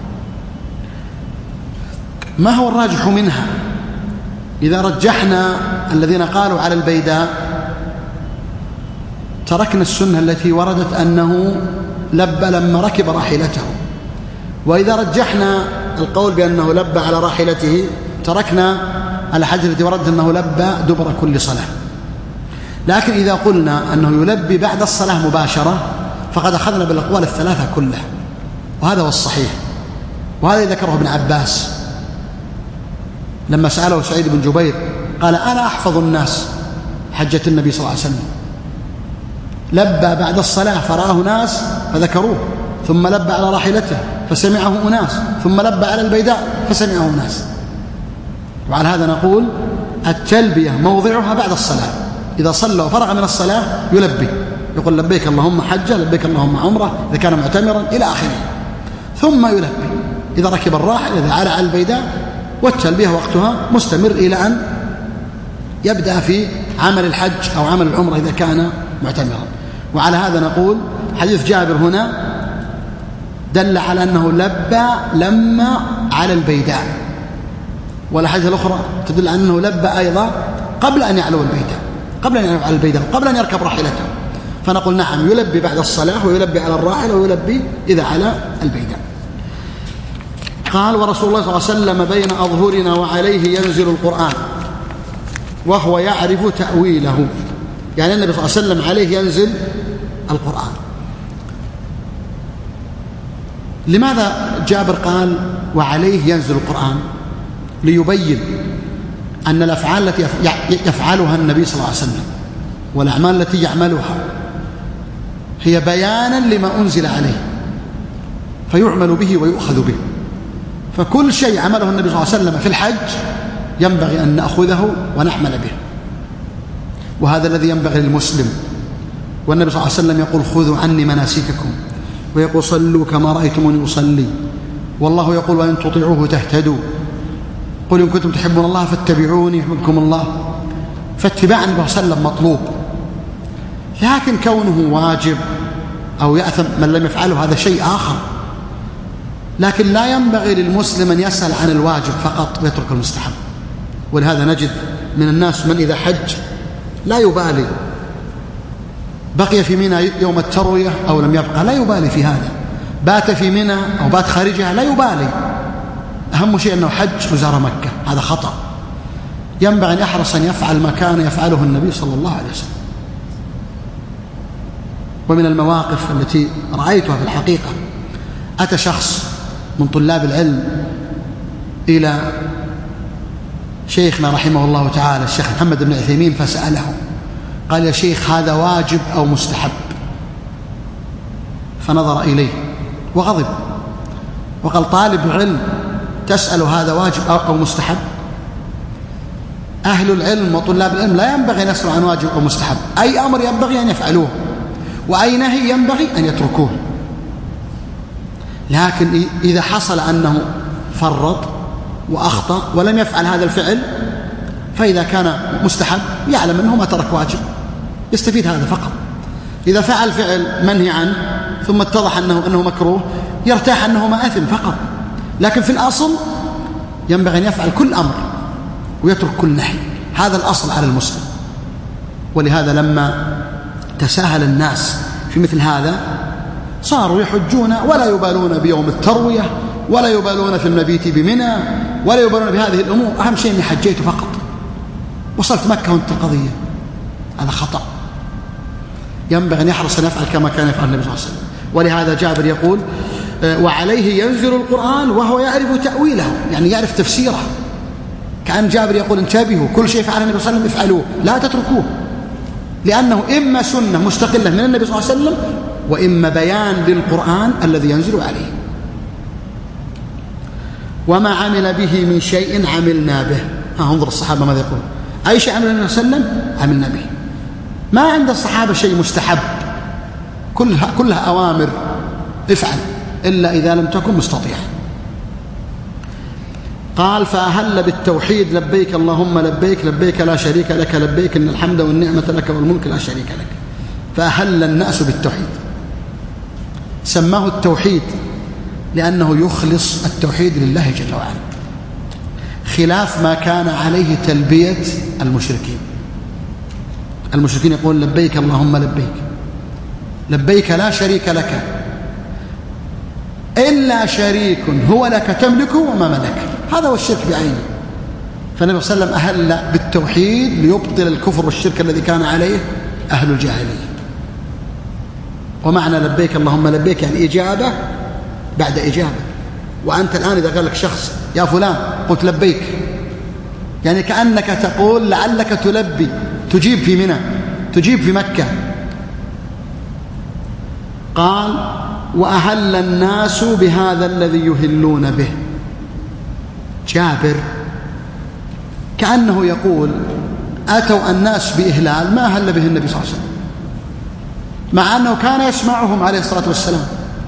S2: ما هو الراجح منها؟ إذا رجحنا الذين قالوا على البيداء تركنا السنة التي وردت أنه لبى لما ركب راحلته، وإذا رجحنا القول بأنه لبى على راحلته تركنا الحديث التي وردت أنه لبى دبر كل صلاة. لكن إذا قلنا أنه يلبي بعد الصلاة مباشرة فقد أخذنا بالأقوال الثلاثة كلها، وهذا هو الصحيح. وهذا ذكره ابن عباس لما سأله سعيد بن جبير، قال: أنا أحفظ الناس حجة النبي صلى الله عليه وسلم، لبى بعد الصلاة فرآه ناس فذكروه، ثم لبى على راحلته فسمعه أناس، ثم لبى على البيداء فسمعه ناس. وعلى هذا نقول التلبية موضعها بعد الصلاة، إذا صلى وفرغ من الصلاة يلبي، يقول لبيك اللهم حجة، لبيك اللهم عمرة إذا كان معتمرا إلى آخره، ثم يلبي إذا ركب الراحل، إذا على البيداء، والتلبية وقتها مستمر إلى أن يبدأ في عمل الحج أو عمل العمرة إذا كان معتمرا. وعلى هذا نقول حديث جابر هنا دل على أنه لبى لما على البيداء، والأحاديث الأخرى تدل على أنه لبى أيضا قبل أن يعلو البيداء، قبل أن يعلو على البيداء، قبل أن يركب راحلته. فنقول نعم، يلبي بعد الصلاة، ويلبي على الراحل، ويلبي إذا على البيداء. قال: ورسول الله صلى الله عليه وسلم بين أظهرنا وعليه ينزل القرآن وهو يعرف تأويله، يعني النبي صلى الله عليه وسلم عليه ينزل القرآن. لماذا جابر قال وعليه ينزل القرآن؟ ليبين أن الأفعال التي يفعلها النبي صلى الله عليه وسلم والأعمال التي يعملها هي بيانا لما أنزل عليه، فيعمل به ويؤخذ به. فكل شيء عمله النبي صلى الله عليه وسلم في الحج ينبغي أن نأخذه ونعمل به، وهذا الذي ينبغي للمسلم. والنبي صلى الله عليه وسلم يقول: خذوا عني مناسككم، ويقول: صلوا كما رأيتموني أصلي، والله يقول: وإن تطيعوه تهتدوا، قل إن كنتم تحبون الله فاتبعوني يحببكم الله. فاتباع النبي صلى الله عليه وسلم مطلوب، لكن كونه واجب أو يأثم من لم يفعله هذا شيء آخر. لكن لا ينبغي للمسلم أن يسأل عن الواجب فقط ويترك المستحب. ولهذا نجد من الناس من إذا حج لا يبالي، بقي في منى يوم التروية أو لم يبقى لا يبالي في هذا، بات في منى أو بات خارجها لا يبالي، أهم شيء أنه حج وزار مكة، هذا خطأ. ينبغي أن يحرص أن يفعل ما كان يفعله النبي صلى الله عليه وسلم. ومن المواقف التي رأيتها في الحقيقة، أتى شخص من طلاب العلم إلى شيخنا رحمه الله تعالى الشيخ محمد بن عثيمين فسأله، قال: يا شيخ هذا واجب أو مستحب؟ فنظر إليه وغضب وقال: طالب علم تسأل هذا واجب أو مستحب؟ أهل العلم وطلاب العلم لا ينبغي أن يسألوا عن واجب أو مستحب، أي أمر ينبغي أن يفعلوه وأي نهي ينبغي أن يتركوه. لكن إذا حصل أنه فرط وأخطأ ولم يفعل هذا الفعل، فإذا كان مستحب يعلم أنه ما ترك واجب، يستفيد هذا فقط. إذا فعل فعل منهي عنه ثم اتضح أنه, أنه مكروه، يرتاح أنه ما أثم فقط. لكن في الأصل ينبغي أن يفعل كل أمر ويترك كل نهي، هذا الأصل على المسلم. ولهذا لما تساهل الناس في مثل هذا صاروا يحجون ولا يبالون بيوم التروية، ولا يبالون في المبيت بمنى، ولا يبالون بهذه الأمور. أهم شيء أني حجيت فقط، وصلت مكة وانت القضية. هذا خطأ. ينبغي أن يحرص أن يفعل كما كان يفعل النبي صلى الله عليه وسلم. ولهذا جابر يقول: وعليه ينزل القرآن وهو يعرف تأويله، يعني يعرف تفسيره. كأن جابر يقول: انتبهوا، كل شيء فعله النبي صلى الله عليه وسلم افعلوه، لا تتركوه، لأنه إما سنة مستقلة من النبي صلى الله عليه وسلم، وإما بيان للقرآن الذي ينزل عليه. وما عمل به من شيء عملنا به. ها انظر الصحابة ماذا يقول: أي شيء عمل النبي صلى الله عليه وسلم عملنا به. ما عند الصحابة شيء مستحب، كلها, كلها أوامر افعل، إلا إذا لم تكن مستطيعا. قال: فأهل بالتوحيد: لبيك اللهم لبيك، لبيك لا شريك لك لبيك، إن الحمد والنعمة لك والملك لا شريك لك. فأهل الناس بالتوحيد. سماه التوحيد لأنه يخلص التوحيد لله جل وعلا، خلاف ما كان عليه تلبية المشركين. المشركين يقول: لبيك اللهم لبيك، لبيك لا شريك لك إلا شريك هو لك تملكه وما ملك. هذا هو الشرك بعينه. فالنبي صلى الله عليه وسلم أهل بالتوحيد ليبطل الكفر والشرك الذي كان عليه أهل الجاهلية. ومعنى لبيك اللهم لبيك يعني إجابة بعد إجابة. وأنت الآن إذا قال لك شخص: يا فلان، قلت لبيك، يعني كأنك تقول لعلك تلبي، تجيب في منى، تجيب في مكة. قال: وأهل الناس بهذا الذي يهلون به. جابر كأنه يقول: أتوا الناس بإهلال ما أهل به النبي صلى الله عليه وسلم، مع أنه كان يسمعهم عليه الصلاة والسلام.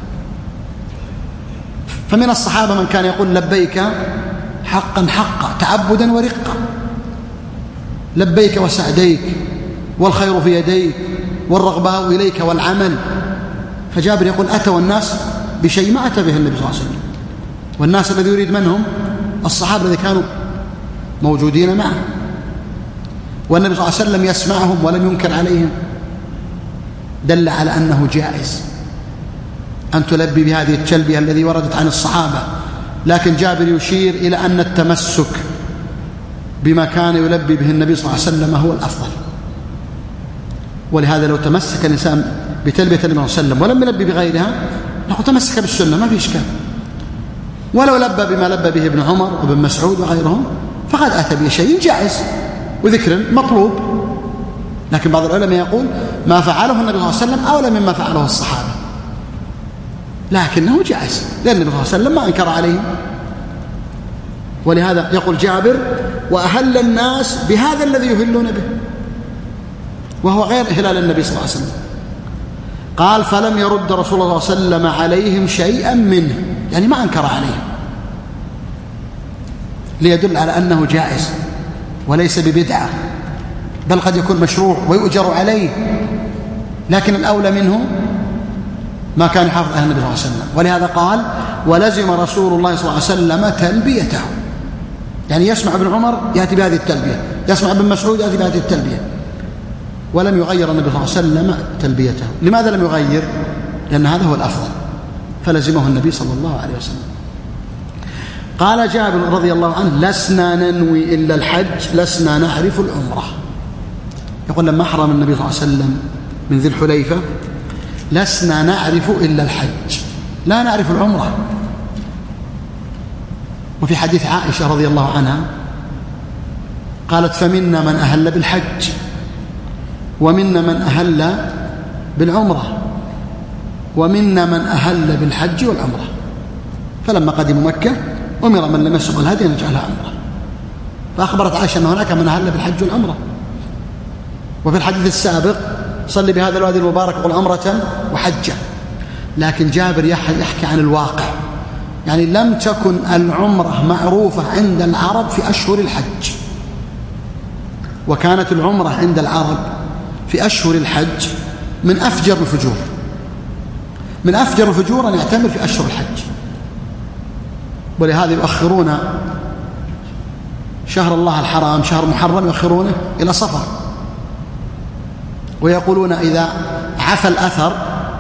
S2: فمن الصحابة من كان يقول: لبيك حقا حقا تعبدا ورقا، لبيك وسعديك والخير في يديك والرغباء إليك والعمل. فجابر يقول: أتوا الناس بشيء ما أتى به النبي صلى الله عليه وسلم. والناس الذي يريد منهم الصحابة الذين كانوا موجودين معه، والنبي صلى الله عليه وسلم يسمعهم ولم ينكر عليهم. دل على أنه جائز أن تلبي بهذه التلبية الذي وردت عن الصحابة. لكن جابر يشير إلى أن التمسك بما كان يلبي به النبي صلى الله عليه وسلم هو الأفضل. ولهذا لو تمسك الإنسان بتلبية النبي صلى الله عليه وسلم ولم يلبي بغيرها، نقول تمسك بالسنة ما في إشكال. ولو لبى بما لبى به ابن عمر وابن مسعود وغيرهم فقد أتى بشيء جائز وذكر مطلوب. لكن بعض العلماء يقول: ما فعله النبي صلى الله عليه وسلم أولى مما فعله الصحابة، لكنه جائز لأن النبي صلى الله عليه وسلم ما أنكر عليهم. ولهذا يقول جابر: وأهل الناس بهذا الذي يهلون به، وهو غير إهلال النبي صلى الله عليه وسلم. قال: فلم يرد رسول الله صلى الله عليه وسلم عليهم شيئا منه، يعني ما أنكر عليهم، ليدل على أنه جائز وليس ببدعة، بل قد يكون مشروع ويؤجر عليه. لكن الأولى منه ما كان يحافظ على النبي صلى الله عليه وسلم. ولهذا قال: ولزم رسول الله صلى الله عليه وسلم تلبيته، يعني يسمع ابن عمر يأتي بهذه التلبية، يسمع ابن مسعود يأتي بهذه التلبية، ولم يغير النبي صلى الله عليه وسلم تلبيته. لماذا لم يغير؟ لأن هذا هو الأفضل. فلزمه النبي صلى الله عليه وسلم. قال جابر رضي الله عنه: لسنا ننوي إلا الحج، لسنا نعرف العمرة. يقول لما أحرم النبي صلى الله عليه وسلم من ذي الحليفة: لسنا نعرف إلا الحج، لا نعرف العمرة. وفي حديث عائشة رضي الله عنها قالت: فمنا من أهل بالحج ومنا من أهل بالعمرة ومنا من أهل بالحج والعمرة. فلما قدموا مكة أمر من لم يسق الهدي أن يجعلها عمرة، فأخبرت عائشة أن هناك من أهل بالحج والعمرة. وفي الحديث السابق: صلي بهذا الوادي المبارك قل عمرة وحجة. لكن جابر يحكي عن الواقع، يعني لم تكن العمرة معروفة عند العرب في أشهر الحج، وكانت العمرة عند العرب في أشهر الحج من أفجر الفجور، من أفجر الفجور أن يعتمر في أشهر الحج. ولهذا يؤخرون شهر الله الحرام شهر محرم يؤخرونه إلى صفر، ويقولون إذا عفى الأثر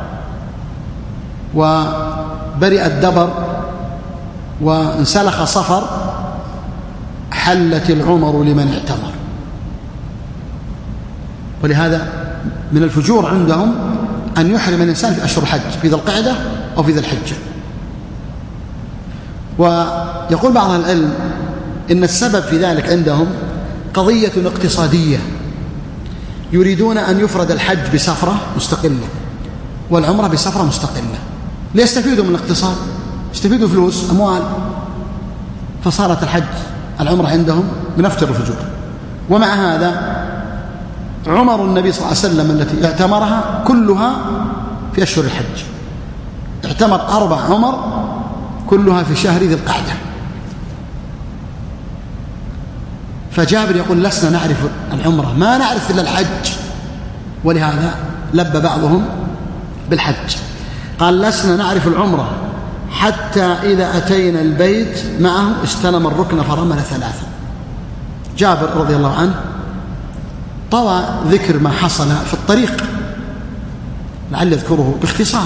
S2: وبرئ الدبر وانسلخ صفر حلت العمر لمن اعتمر. ولهذا من الفجور عندهم أن يحرم الإنسان في أشهر الحج، في ذي القعدة أو في ذي الحجة. ويقول بعض العلم إن السبب في ذلك عندهم قضية اقتصادية، يريدون أن يفرد الحج بسفرة مستقلة والعمرة بسفرة مستقلة ليستفيدوا من الاقتصاد، يستفيدوا فلوس أموال، فصارت الحج العمرة عندهم من أفجر الفجور. ومع هذا عمر النبي صلى الله عليه وسلم التي اعتمرها كلها في أشهر الحج، اعتمر أربع عمر كلها في شهر ذي القعدة. فجابر يقول: لسنا نعرف العمرة، ما نعرف إلا الحج، ولهذا لب بعضهم بالحج. قال: لسنا نعرف العمرة حتى إذا أتينا البيت معه استلم الركن فرمل ثلاثا. جابر رضي الله عنه طوى ذكر ما حصل في الطريق، لعل يذكره باختصار.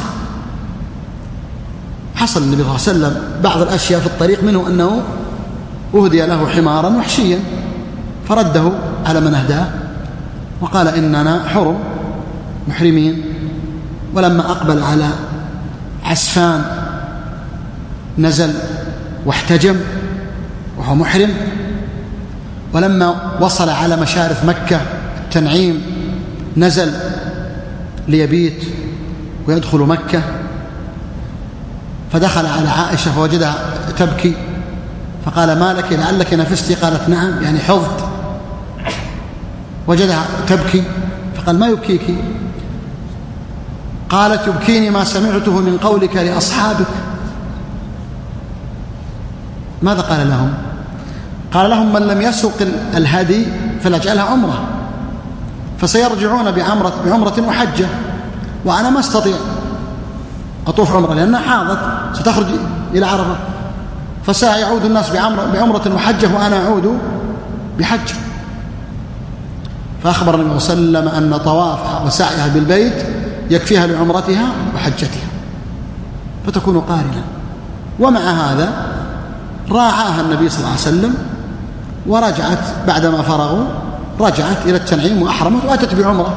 S2: حصل النبي صلى الله عليه وسلم بعض الأشياء في الطريق، منه أنه أهدي له حمارا وحشيا فرده على من أهداه وقال: إننا حرم محرمين. ولما أقبل على عسفان نزل واحتجم وهو محرم. ولما وصل على مشارف مكة التنعيم نزل ليبيت ويدخل مكة، فدخل على عائشة فوجدها تبكي، فقال: ما لك لعلك نفستي؟ قالت: نعم، يعني حظت. وجدها تبكي فقال: ما يبكيك؟ قالت: يبكيني ما سمعته من قولك لأصحابك. ماذا قال لهم؟ قال لهم: من لم يسوق الهدي فليجعلها عمرة، فسيرجعون بعمرة, بعمرة وحجة، وأنا ما استطيع أطوف عمرة لأنها حاضت ستخرج إلى عرفة، فسيعود الناس بعمرة, بعمرة وحجة وأنا أعود بحجة. فأخبر النبي صلى الله عليه وسلم أن طوافها وسعيها بالبيت يكفيها لعمرتها وحجتها، فتكون قارنة. ومع هذا راعاها النبي صلى الله عليه وسلم ورجعت بعدما فرغوا، رجعت إلى التنعيم وأحرمت وأتت بعمرة.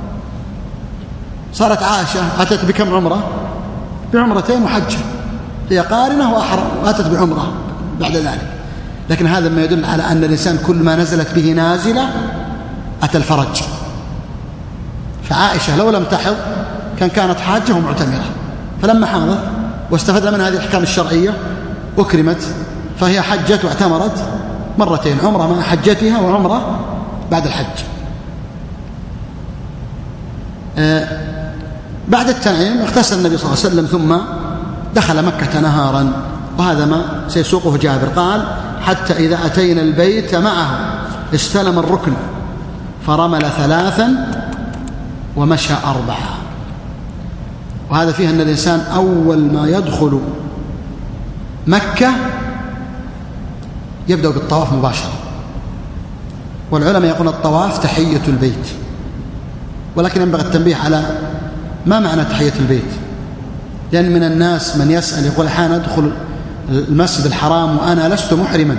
S2: صارت عائشة أتت بكم عمرة؟ بعمرتين وحجة، هي قارنة وأحرم وأتت بعمرة بعد ذلك. لكن هذا ما يدل على أن الإنسان كل ما نزلت به نازلة أتى الفرج. فعائشة لو لم تحض كان كانت حاجة ومعتمرة، فلما حاضت واستفدنا من هذه الأحكام الشرعية أكرمت، فهي حجت واعتمرت مرتين، عمرة مع حجتها وعمرة بعد الحج. آه بعد التنعيم اغتسل النبي صلى الله عليه وسلم ثم دخل مكة نهارا، وهذا ما سيسوقه جابر. قال: حتى إذا أتينا البيت معه استلم الركن فرمل ثلاثا ومشى أربعة. وهذا فيه أن الإنسان أول ما يدخل مكة يبدأ بالطواف مباشرة، والعلماء يقولون الطواف تحية البيت، ولكن ينبغي التنبيه على ما معنى تحية البيت. لأن من الناس من يسأل يقول أحيانا أدخل المسجد الحرام وأنا لست محرما،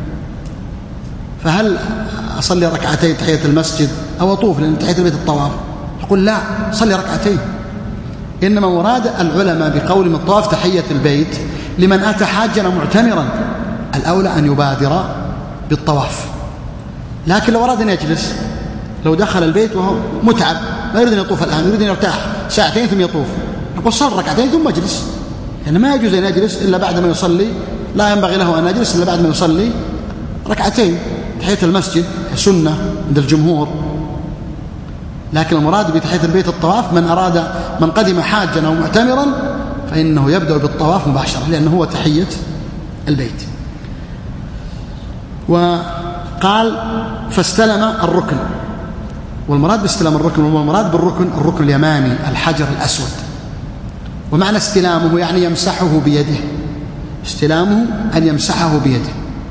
S2: فهل أصلي ركعتين تحية المسجد أو أطوف؟ لأن تحية البيت الطواف. يقول لا، صلي ركعتين. إنما مراد العلماء بقولهم الطواف تحية البيت لمن أتى حاجا معتمرا الأولى أن يبادر بالطواف. لكن لو أراد أن يجلس، لو دخل البيت وهو متعب ما يريد أن يطوف الآن، يريد أن يرتاح ساعتين ثم يطوف، نقول صل ركعتين ثم اجلس، يعني ما يجوز أن يجلس إلا بعد ما يصلي، لا ينبغي له أن يجلس إلا بعد ما يصلي ركعتين تحية المسجد سنة عند الجمهور. لكن المراد بتحية البيت الطواف، من أراد من قدم حاجا أو معتمرا فإنه يبدأ بالطواف مباشرة لأنه هو تحية البيت. وقال فاستلم الركن، والمراد باستلام الركن والمراد بالركن الركن اليماني الحجر الأسود. ومعنى استلامه يعني يمسحه بيده، استلامه أن يمسحه بيده.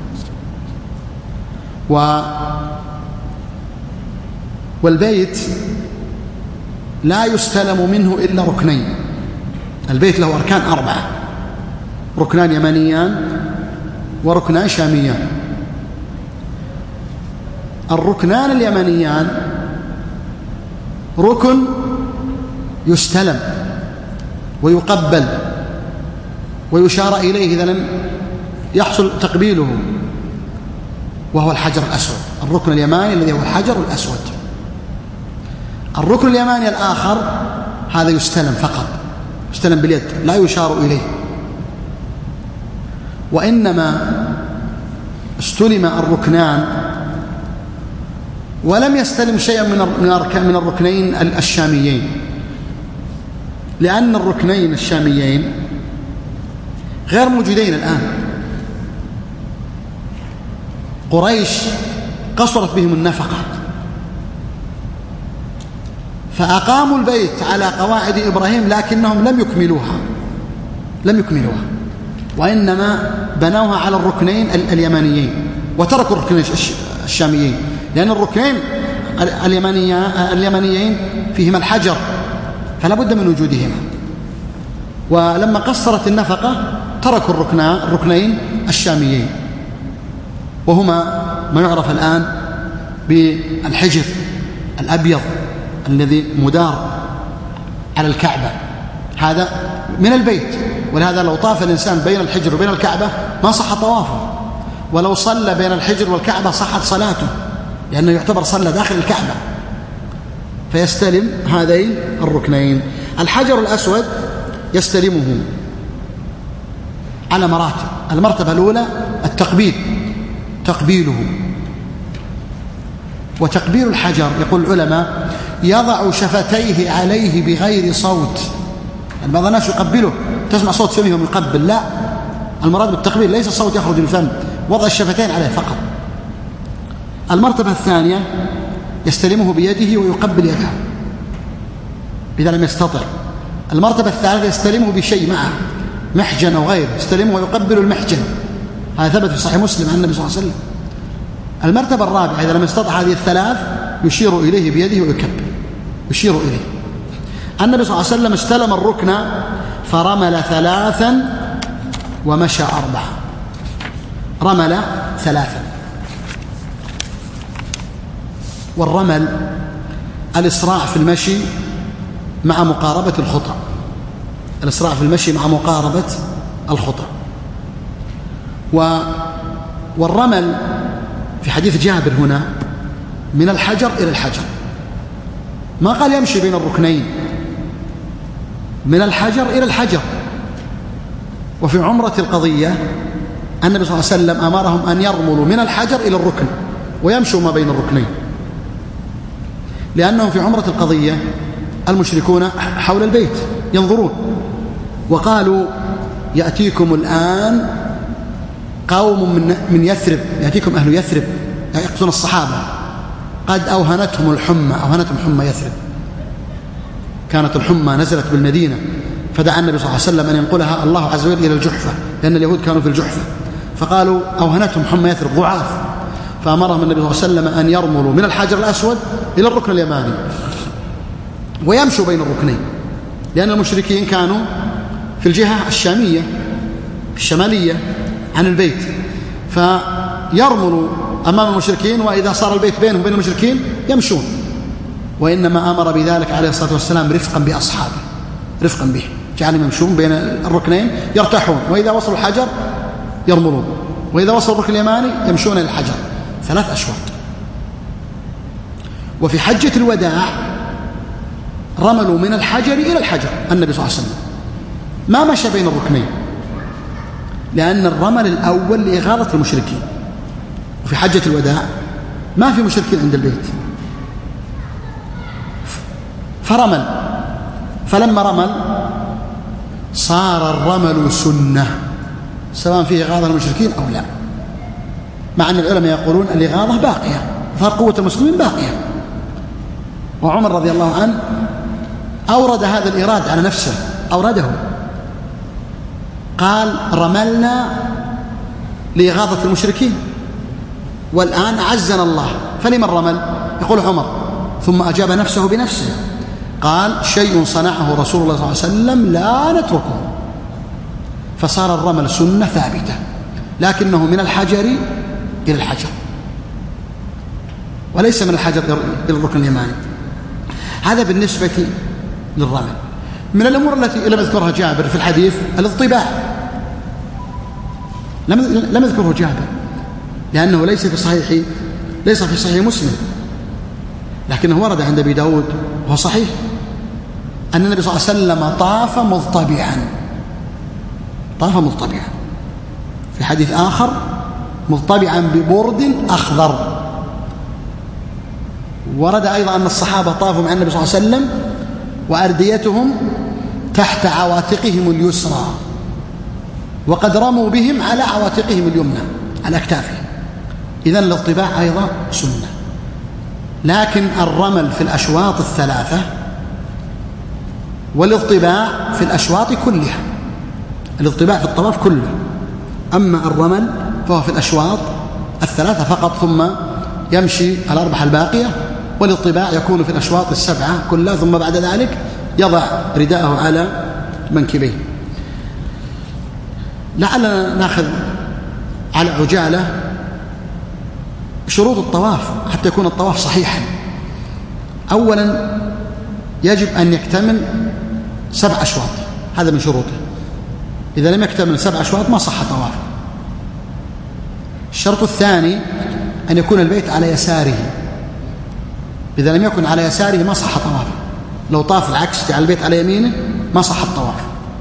S2: و والبيت لا يستلم منه إلا ركنين. البيت له أركان أربعة، ركنان يمانيان وركنان شاميان. الركنان اليمانيان ركن يستلم ويقبل ويشار إليه إذا لم يحصل تقبيله، وهو الحجر الأسود، الركن اليماني الذي هو الحجر الأسود. الركن اليماني الآخر هذا يستلم فقط، يستلم باليد لا يشار إليه. وإنما استلم الركنان ولم يستلم شيئا من الركنين الشاميين، لأن الركنين الشاميين غير موجودين الآن. قريش قصرت بهم النفقة فأقاموا البيت على قواعد إبراهيم، لكنهم لم يكملوها لم يكملوها وإنما بنوها على الركنين اليمانيين وتركوا الركنين الشاميين، لأن الركنين اليمانيين فيهما الحجر فلا بد من وجودهما. ولما قصرت النفقة تركوا الركنين الشاميين، وهما ما يعرف الآن بالحجر الأبيض الذي مدار على الكعبة، هذا من البيت. ولهذا لو طاف الإنسان بين الحجر وبين الكعبة ما صح طوافه، ولو صلى بين الحجر والكعبة صحت صلاته، لأنه يعتبر صلى داخل الكعبة. فيستلم هذين الركنين. الحجر الأسود يستلمه على مراتب. المرتبة الأولى التقبيل، تقبيله. وتقبيل الحجر يقول العلماء يضع شفتيه عليه بغير صوت. يعني بعض الناس يقبله تسمع صوت فمهم يقبل، لا، المراد بالتقبيل ليس الصوت يخرج من الفم، وضع الشفتين عليه فقط. المرتبة الثانية يستلمه بيده ويقبل يده إذا لم يستطع. المرتبة الثالثة يستلمه بشيء معه، محجن أو غيره، يستلمه ويقبل المحجن، هذا ثبت في صحيح مسلم عن النبي صلى الله عليه وسلم. المرتبة الرابعة إذا لم يستطع هذه الثلاث يشير إليه بيده ويكبر، يشير إليه. النبي صلى الله عليه وسلم استلم الركن فرمل ثلاثا ومشى أربعة. رمل ثلاثا، والرمل الإسراع في المشي مع مقاربة الخطى، الإسراع في المشي مع مقاربة الخطى. و والرمل في حديث جابر هنا من الحجر إلى الحجر، ما قال يمشي بين الركنين، من الحجر إلى الحجر. وفي عمرة القضية النبي صلى الله عليه وسلم أمرهم أن يرملوا من الحجر إلى الركن ويمشوا ما بين الركنين، لأنهم في عمرة القضية المشركون حول البيت ينظرون، وقالوا يأتيكم الآن قوم من من يثرب، يأتيكم أهل يثرب، يقصدون الصحابة، قد أوهنتهم الحمى، أوهنتهم حمى يثرب. كانت الحمى نزلت بالمدينة فدعا النبي صلى الله عليه وسلم أن ينقلها الله عز وجل إلى الجحفة، لأن اليهود كانوا في الجحفة، فقالوا أوهنتهم حمى يثرب ضعاف، فأمرهم النبي صلى الله عليه وسلم أن يرملوا من الحجر الأسود إلى الركن اليماني ويمشوا بين الركنين، لأن المشركين كانوا في الجهة الشامية الشمالية عن البيت، فيرمل أمام المشركين، وإذا صار البيت بينه وبين المشركين يمشون. وإنما أمر بذلك عليه الصلاة والسلام رفقا بأصحابه، رفقا به، جعلهم يمشون بين الركنين يرتاحون، وإذا وصلوا الحجر يرملون، وإذا وصلوا الركن اليماني يمشون إلى الحجر، ثلاث أشواط. وفي حجة الوداع رملوا من الحجر إلى الحجر النبي صلى الله عليه وسلم، ما مشى بين الركنين، لأن الرمل الأول لإغاظة المشركين. وفي حجة الوداع ما في مشركين عند البيت، فرمل، فلما رمل صار الرمل سنة، سواء فيه إغاظة المشركين أو لا، مع أن العلماء يقولون الإغاظة باقية، ظهر قوة المسلمين باقية. وعمر رضي الله عنه أورد هذا الإراد على نفسه، أورده، قال رملنا لإغاظة المشركين والآن عزنا الله، فلمن رمل؟ يقول عمر، ثم أجاب نفسه بنفسه قال شيء صنعه رسول الله صلى الله عليه وسلم لا نتركه، فصار الرمل سنة ثابتة، لكنه من الحجر إلى الحجر وليس من الحجر إلى الركن اليماني. هذا بالنسبة للرمل. من الأمور التي لم يذكرها جابر في الحديث الاضطباع، لم لم يذكره جابر لأنه ليس في صحيح ليس في صحيح مسلم، لكنه ورد عند أبي داود وهو صحيح أن النبي صلى الله عليه وسلم طاف مضطبعا، طاف مضطبعا، في حديث آخر مضطبعا ببرد أخضر. ورد أيضا أن الصحابة طافوا مع النبي صلى الله عليه وسلم وأرديتهم تحت عواتقهم اليسرى، وقد رموا بهم على عواتقهم اليمنى على أكتافهم. إذن الاضطباع أيضا سنة، لكن الرمل في الأشواط الثلاثة والاضطباع في الأشواط كلها، الاضطباع في الطواف كله، أما الرمل فهو في الأشواط الثلاثة فقط، ثم يمشي الأربعة الباقية، والاضطباع يكون في الأشواط السبعة كلها، ثم بعد ذلك يضع رداءه على منكبيه. لعلنا نأخذ على عجالة شروط الطواف حتى يكون الطواف صحيحا. أولا يجب أن يكتمل سبع أشواط، هذا من شروطه، إذا لم يكتمل سبع أشواط ما صح طوافه. الشرط الثاني أن يكون البيت على يساره، إذا لم يكن على يساره ما صح طوافه، لو طاف العكس جعل البيت على يمينه ما صح الطواف،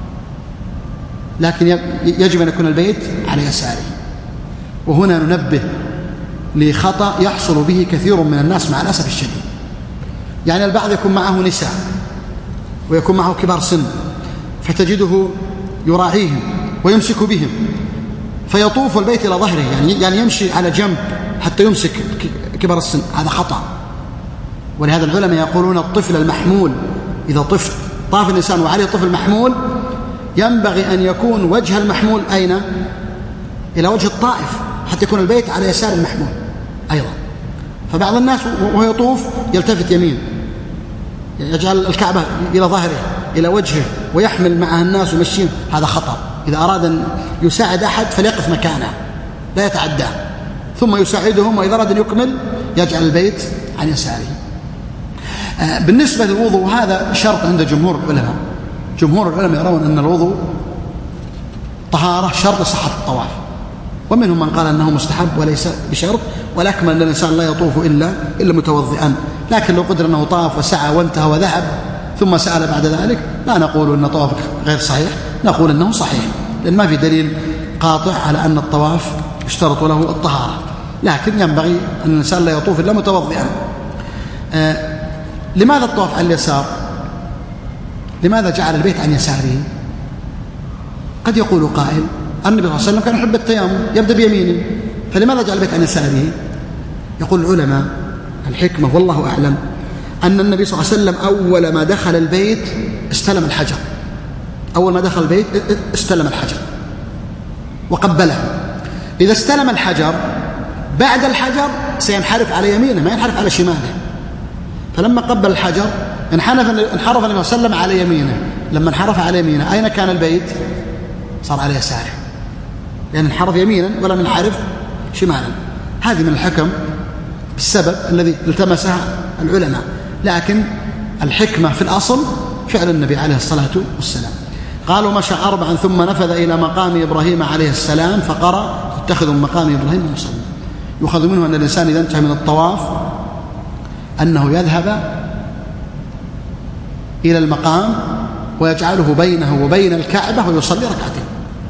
S2: لكن يجب أن يكون البيت على يساره. وهنا ننبه لخطأ يحصل به كثير من الناس مع الأسف الشديد، يعني البعض يكون معه نساء ويكون معه كبار سن، فتجده يراعيهم ويمسك بهم فيطوف البيت إلى ظهره، يعني يعني يمشي على جنب حتى يمسك كبار السن، هذا خطأ. ولهذا العلماء يقولون الطفل المحمول، إذا طفل طاف الإنسان وعليه طفل محمول ينبغي أن يكون وجه المحمول أين؟ إلى وجه الطائف، حتى يكون البيت على يسار المحمول أيضا. فبعض الناس وهو يطوف يلتفت يمين، يجعل الكعبة إلى ظهره إلى وجهه ويحمل معها الناس ويمشيهم، هذا خطأ. إذا أراد أن يساعد أحد فليقف مكانه لا يتعداه، ثم يساعدهم، وإذا أراد أن يكمل يجعل البيت عن يساره. بالنسبة للوضوء هذا شرط عند جمهور العلماء، جمهور العلماء يرون أن الوضوء طهارة شرط لصحة الطواف، ومنهم من قال أنه مستحب وليس بشرط، والأكمل أن الإنسان لا يطوف إلا إلا متوضئا. لكن لو قدر أنه طاف وسعى وانتهى وذهب ثم سأل بعد ذلك لا نقول أن طوافك غير صحيح، نقول أنه صحيح، لأن ما في دليل قاطع على أن الطواف يشترط له الطهارة، لكن ينبغي أن الإنسان لا يطوف إلا متوضئا. آه لماذا الطواف على اليسار؟ لماذا جعل البيت عن يساره؟ قد يقول قائل النبي صلى الله عليه وسلم كان يحب التيمم يبدأ بيمينه، فلماذا جعل البيت عن يساره؟ يقول العلماء الحكمة والله أعلم أن النبي صلى الله عليه وسلم أول ما دخل البيت استلم الحجر، أول ما دخل البيت استلم الحجر وقبله. إذا استلم الحجر بعد الحجر سينحرف على يمينه ما ينحرف على شماله، فلما قبل الحجر انحرف النبي صلى الله عليه وسلم على يمينه، لما انحرف على يمينه أين كان البيت؟ صار على يساره، لأن انحرف يمينا ولم ينحرف شمالا. هذه من الحكم بالسبب الذي التمسه العلماء، لكن الحكمة في الأصل فعل النبي عليه الصلاة والسلام. قالوا مشى أربعا ثم نفذ إلى مقام إبراهيم عليه السلام فقرأ اتخذوا من مقام إبراهيم مصلى. يؤخذ منه أن الإنسان إذا انتهى من الطواف أنه يذهب إلى المقام ويجعله بينه وبين الكعبة ويصلي ركعتين.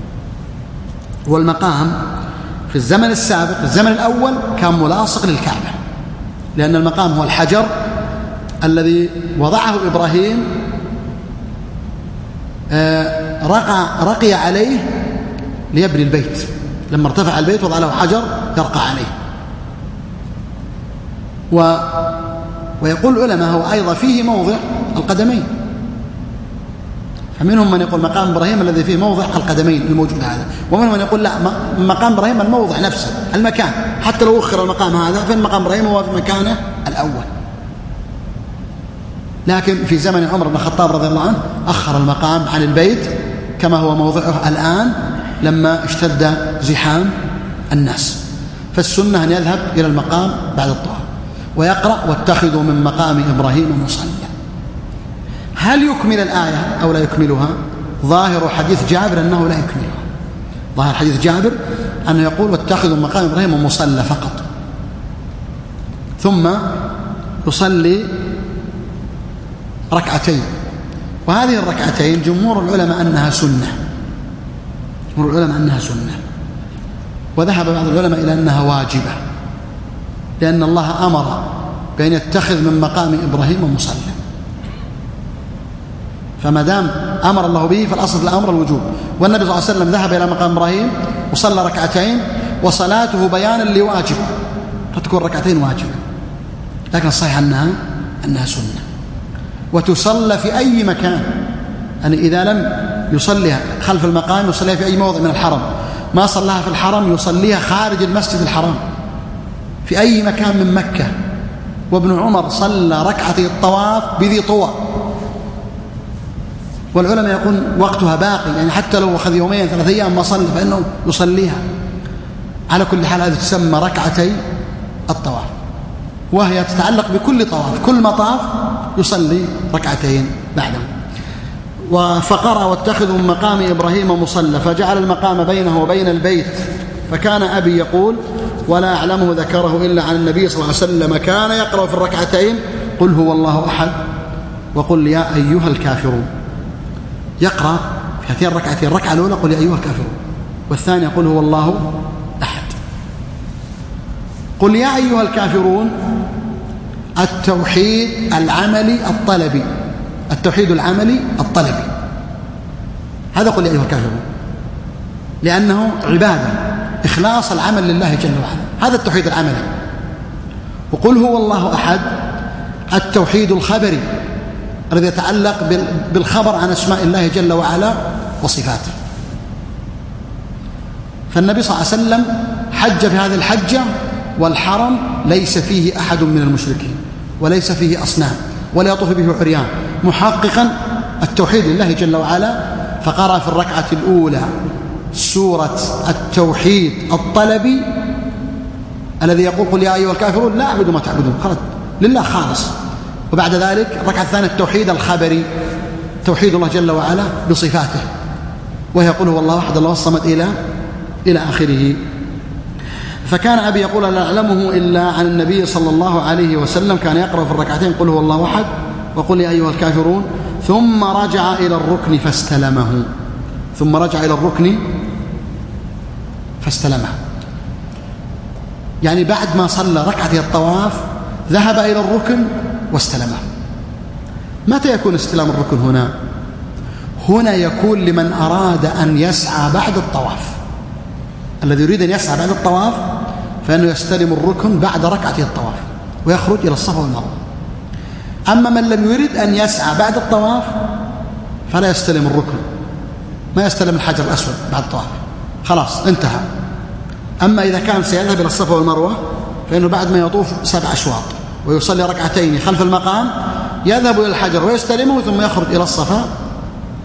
S2: والمقام في الزمن السابق الزمن الأول كان ملاصق للكعبة، لأن المقام هو الحجر الذي وضعه إبراهيم رقى, رقي عليه ليبني البيت. لما ارتفع البيت وضع له حجر يرقى عليه. و ويقول العلماء هو أيضا فيه موضع القدمين، فمنهم من يقول مقام إبراهيم الذي فيه موضع القدمين الموجود هذا، ومنهم من يقول لا، مقام إبراهيم الموضع نفسه المكان، حتى لو أخر المقام هذا فإن مقام إبراهيم هو في مكانه الأول. لكن في زمن عمر بن الخطاب رضي الله عنه أخر المقام عن البيت كما هو موضعه الآن لما اشتد زحام الناس. فالسنة أن يذهب إلى المقام بعد الطواف ويقرأ واتخذوا من مقام إبراهيم مصلى. هل يكمل الآية أو لا يكملها؟ ظاهر حديث جابر أنه لا يكملها. ظاهر حديث جابر أنه يقول واتخذوا من مقام إبراهيم مصلى فقط، ثم يصلي ركعتين. وهذه الركعتين جمهور العلماء أنها سنة، جمهور العلماء أنها سنة، وذهب بعض العلماء إلى أنها واجبة، لأن الله أمر بأن يتخذ من مقام إبراهيم مصلى، فما دام أمر الله به فالأصل في الأمر الوجوب. والنبي صلى الله عليه وسلم ذهب إلى مقام إبراهيم وصلى ركعتين، وصلاته بيانا لواجب، فتكون ركعتين واجبة، لكن الصحيح أنها أنها سنة وتصلى في أي مكان. يعني إذا لم يصليها خلف المقام يصليها في أي موضع من الحرم، ما صلىها في الحرم يصليها خارج المسجد الحرام في أي مكان من مكة. وابن عمر صلى ركعتي الطواف بذي طوى، والعلماء يقول وقتها باقي، يعني حتى لو أخذ يومين ثلاثة أيام ما صلى فإنه يصليها. على كل حال هذه تسمى ركعتي الطواف، وهي تتعلق بكل طواف، كل مطاف يصلي ركعتين بعده. فقرأ واتخذوا من مقام إبراهيم مصلى فجعل المقام بينه وبين البيت. فكان أبي يقول ولا أعلمه ذكره إلا عن النبي صلى الله عليه وسلم كان يقرأ في الركعتين قل هو الله أحد وقل يا أيها الكافرون. يقرأ في هاتين الركعتين، الركعة الأولى قل يا أيها الكافرون، والثانية قل هو الله أحد. قل يا أيها الكافرون التوحيد العملي الطلبي، التوحيد العملي الطلبي، هذا قل يا أيها الكافرون، لأنه عبادة، إخلاص العمل لله جل وعلا، هذا التوحيد العملي. وقل هو الله أحد التوحيد الخبري الذي يتعلق بالخبر عن أسماء الله جل وعلا وصفاته. فالنبي صلى الله عليه وسلم حج في هذه الحجة والحرم ليس فيه أحد من المشركين وليس فيه أصنام ولا يطوف به عريان، محققا التوحيد لله جل وعلا. فقرأ في الركعة الأولى سورة التوحيد الطلبي الذي يقول قل يا أيها الكافرون لا أعبد ما تعبدون، خلاص لله خالص. وبعد ذلك الركعة الثانية التوحيد الخبري، توحيد الله جل وعلا بصفاته، وهي يقول هو الله أحد الله الصمد إلى إلى آخره. فكان أبي يقول لا أعلمه إلا عن النبي صلى الله عليه وسلم كان يقرأ في الركعتين قل هو الله أحد وقل يا أيها الكافرون، ثم رجع إلى الركن فاستلمه، ثم رجع إلى الركن فاستلمه، يعني بعد ما صلى ركعتي الطواف ذهب إلى الركن واستلمه. متى يكون استلام الركن هنا؟ هنا يكون لمن أراد أن يسعى بعد الطواف، الذي يريد أن يسعى بعد الطواف فإنه يستلم الركن بعد ركعتي الطواف ويخرج إلى الصفا والمروة. أما من لم يريد أن يسعى بعد الطواف فلا يستلم الركن، ما يستلم الحجر الأسود بعد الطواف، خلاص انتهى. أما إذا كان سيذهب إلى الصفا والمروة فإنه بعد ما يطوف سبع أشواط ويصلي ركعتين خلف المقام يذهب إلى الحجر ويستلمه ثم يخرج إلى الصفا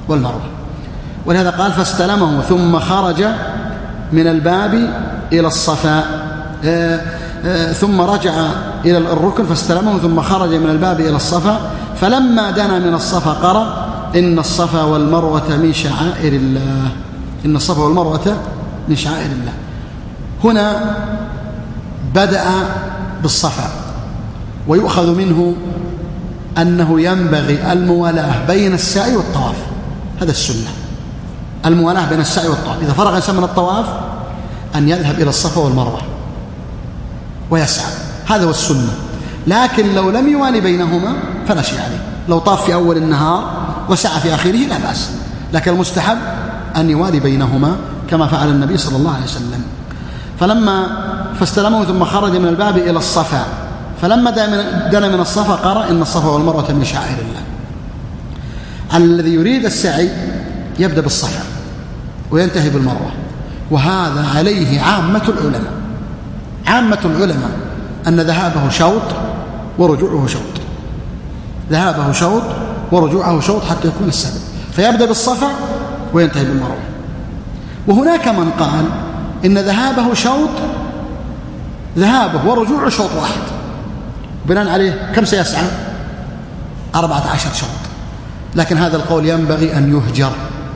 S2: والمروة. ولهذا قال فاستلمه ثم خرج من الباب إلى الصفا، آآ آآ ثم رجع إلى الركن فاستلمه ثم خرج من الباب إلى الصفا، فلما دنا من الصفا قرأ إن الصفا والمروة من شعائر الله. إن الصفا والمروة من شعائر الله. هنا بدأ بالصفا، ويؤخذ منه أنه ينبغي الموالاة بين السعي والطواف. هذا السنة، الموالاة بين السعي والطواف. إذا فرغ الإنسان من الطواف أن يذهب إلى الصفا والمروة ويسعى، هذا هو السنة. لكن لو لم يوالي بينهما فلا شيء عليه، لو طاف في أول النهار وسعى في آخره لا بأس، لكن المستحب أن يوالي بينهما كما فعل النبي صلى الله عليه وسلم. فلما فاستلمه ثم خرج من الباب إلى الصفا، فلما دنا من الصفا قرأ إن الصفا والمروة من شعائر الله. الذي يريد السعي يبدأ بالصفا وينتهي بالمروة، وهذا عليه عامة العلماء. عامة العلماء أن ذهابه شوط ورجوعه شوط، ذهابه شوط ورجوعه شوط حتى يكون السبب، فيبدأ بالصفا وينتهي بالمروة. وهناك من قال إن ذهابه شوط، ذهابه ورجوعه شوط واحد، بناء عليه كم سيسعى؟ أربعة عشر شوط. لكن هذا القول ينبغي أن يهجر،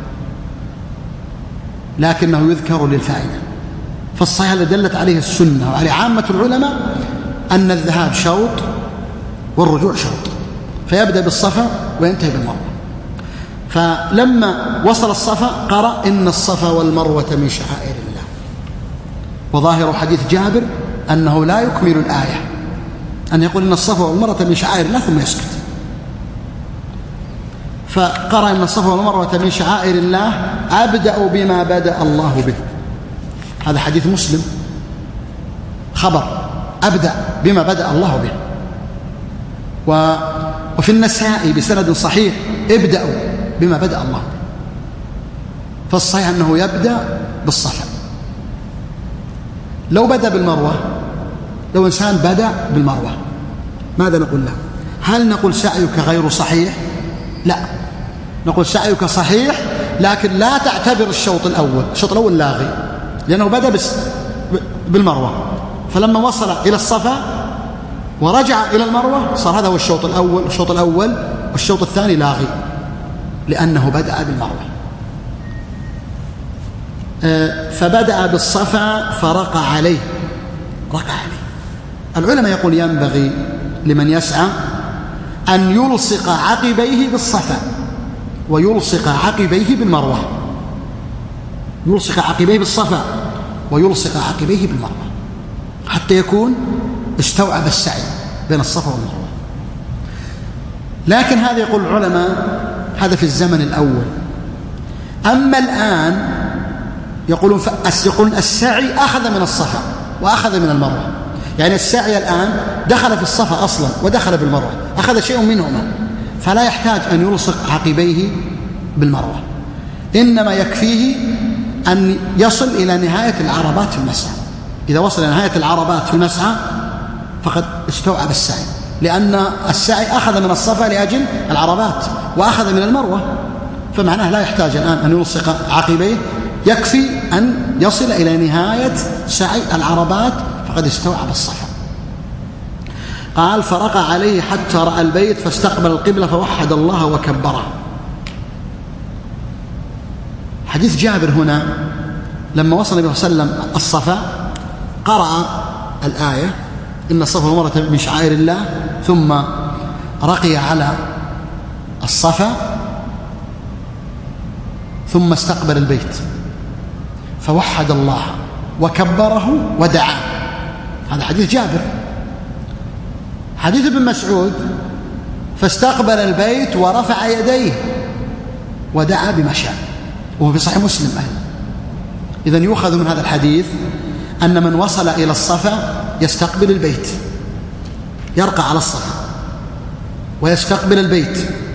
S2: لكنه يذكر للفائدة. فالصحيح الذي دلت عليه السنة وعليه عامة العلماء أن الذهاب شوط والرجوع شوط، فيبدأ بالصفا وينتهي بالمروة. فلما وصل الصفا قرأ إن الصفا والمروة من شعائر الله. وظاهر حديث جابر أنه لا يكمل الآية، أن يقول إن الصفا والمروة من شعائر الله ثم يسكت. فقرأ إن الصفا والمروة من شعائر الله أبدأ بما بدأ الله به. هذا حديث مسلم، خبر أبدأ بما بدأ الله به. و... وفي النسائي بسند صحيح ابدأوا بما بدأ الله به. فالصحيح أنه يبدأ بالصفا. لو بدأ بالمروة، لو إنسان بدأ بالمروة ماذا نقول له؟ هل نقول سعيك غير صحيح؟ لا، نقول سعيك صحيح، لكن لا تعتبر الشوط الأول، الشوط الأول لاغي، لأنه بدأ بس بالمروة، فلما وصل إلى الصفا ورجع إلى المروة صار هذا هو الشوط الأول، الشوط الأول والشوط الثاني لاغي لأنه بدأ بالمروة. فبدأ بالصفا فرقى عليه، رقى عليه. العلماء يقول ينبغي لمن يسعى أن يلصق عقبيه بالصفا ويلصق عقبيه بالمروة، يلصق عقبيه بالصفا ويلصق عقبيه بالمروة حتى يكون استوعب السعي بين الصفا والمروة. لكن هذا يقول العلماء هذا في الزمن الأول. أما الآن يقولون يقولون السعي أخذ من الصفا وأخذ من المروة، يعني السعي الآن دخل في الصفا أصلا ودخل بالمروة، أخذ شيء منهما، فلا يحتاج أن يلصق عقبيه بالمروة، إنما يكفيه أن يصل إلى نهاية العربات في المسعى. إذا وصل إلى نهاية العربات في المسعى فقد استوعب السعي، لأن السعي أخذ من الصفا لأجل العربات وأخذ من المروة، فمعناه لا يحتاج الآن أن يلصق عقبيه، يكفي أن يصل إلى نهاية سعي العربات فقد استوعب الصفا. قال فرقى عليه حتى رأى البيت فاستقبل القبلة فوحد الله وكبره. حديث جابر هنا لما وصل النبي صلى الله عليه وسلم الصفا قرأ الآية إن الصفا والمروة من شعائر الله، ثم رقي على الصفا ثم استقبل البيت فوحد الله وكبره ودعا. هذا حديث جابر. حديث ابن مسعود فاستقبل البيت ورفع يديه ودعا بما شاء، وهو في صحيح مسلم أيضا. إذن يؤخذ من هذا الحديث أن من وصل إلى الصفا يستقبل البيت، يرقى على الصفا ويستقبل البيت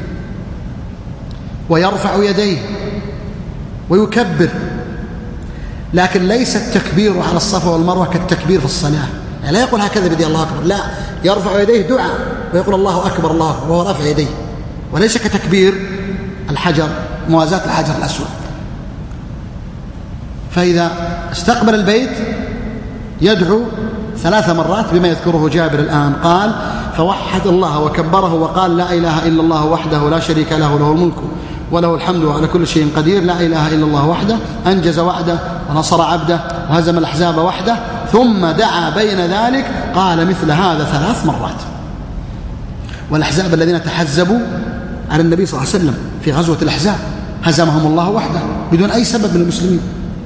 S2: ويرفع يديه ويكبر، لكن ليس التكبير على الصفا والمروة كالتكبير في الصلاة، يعني لا يقول هكذا بدي الله أكبر، لا، يرفع يديه دعاء ويقول الله أكبر الله أكبر وهو رافع يديه، وليس كتكبير الحجر موازاة الحجر الأسود. فإذا استقبل البيت يدعو ثلاث مرات بما يذكره جابر الآن، قال: فوحد الله وكبره وقال: لا إله إلا الله وحده لا شريك له، له الملك وله الحمد وعلى كل شيء قدير، لا إله إلا الله وحده أنجز وعده ونصر عبده وهزم الأحزاب وحده. ثم دعا بين ذلك، قال مثل هذا ثلاث مرات. والأحزاب الذين تحزبوا على النبي صلى الله عليه وسلم في غزوة الأحزاب هزمهم الله وحده بدون أي سبب من المسلمين.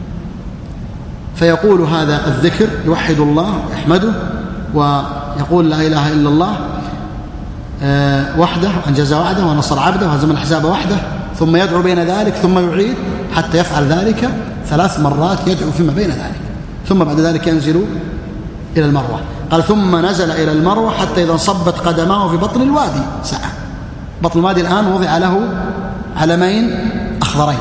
S2: فيقول هذا الذكر، يوحد الله ويحمده ويقول لا إله إلا الله وحده أنجز وعده ونصر عبده وهزم الأحزاب وحده، ثم يدعو بين ذلك ثم يعيد حتى يفعل ذلك ثلاث مرات، يدعو فيما بين ذلك، ثم بعد ذلك ينزل إلى المروة. قال: ثم نزل إلى المروة حتى إذا انصبت قدماه في بطن الوادي سعى. بطن الوادي الآن وضع له علمين أخضرين.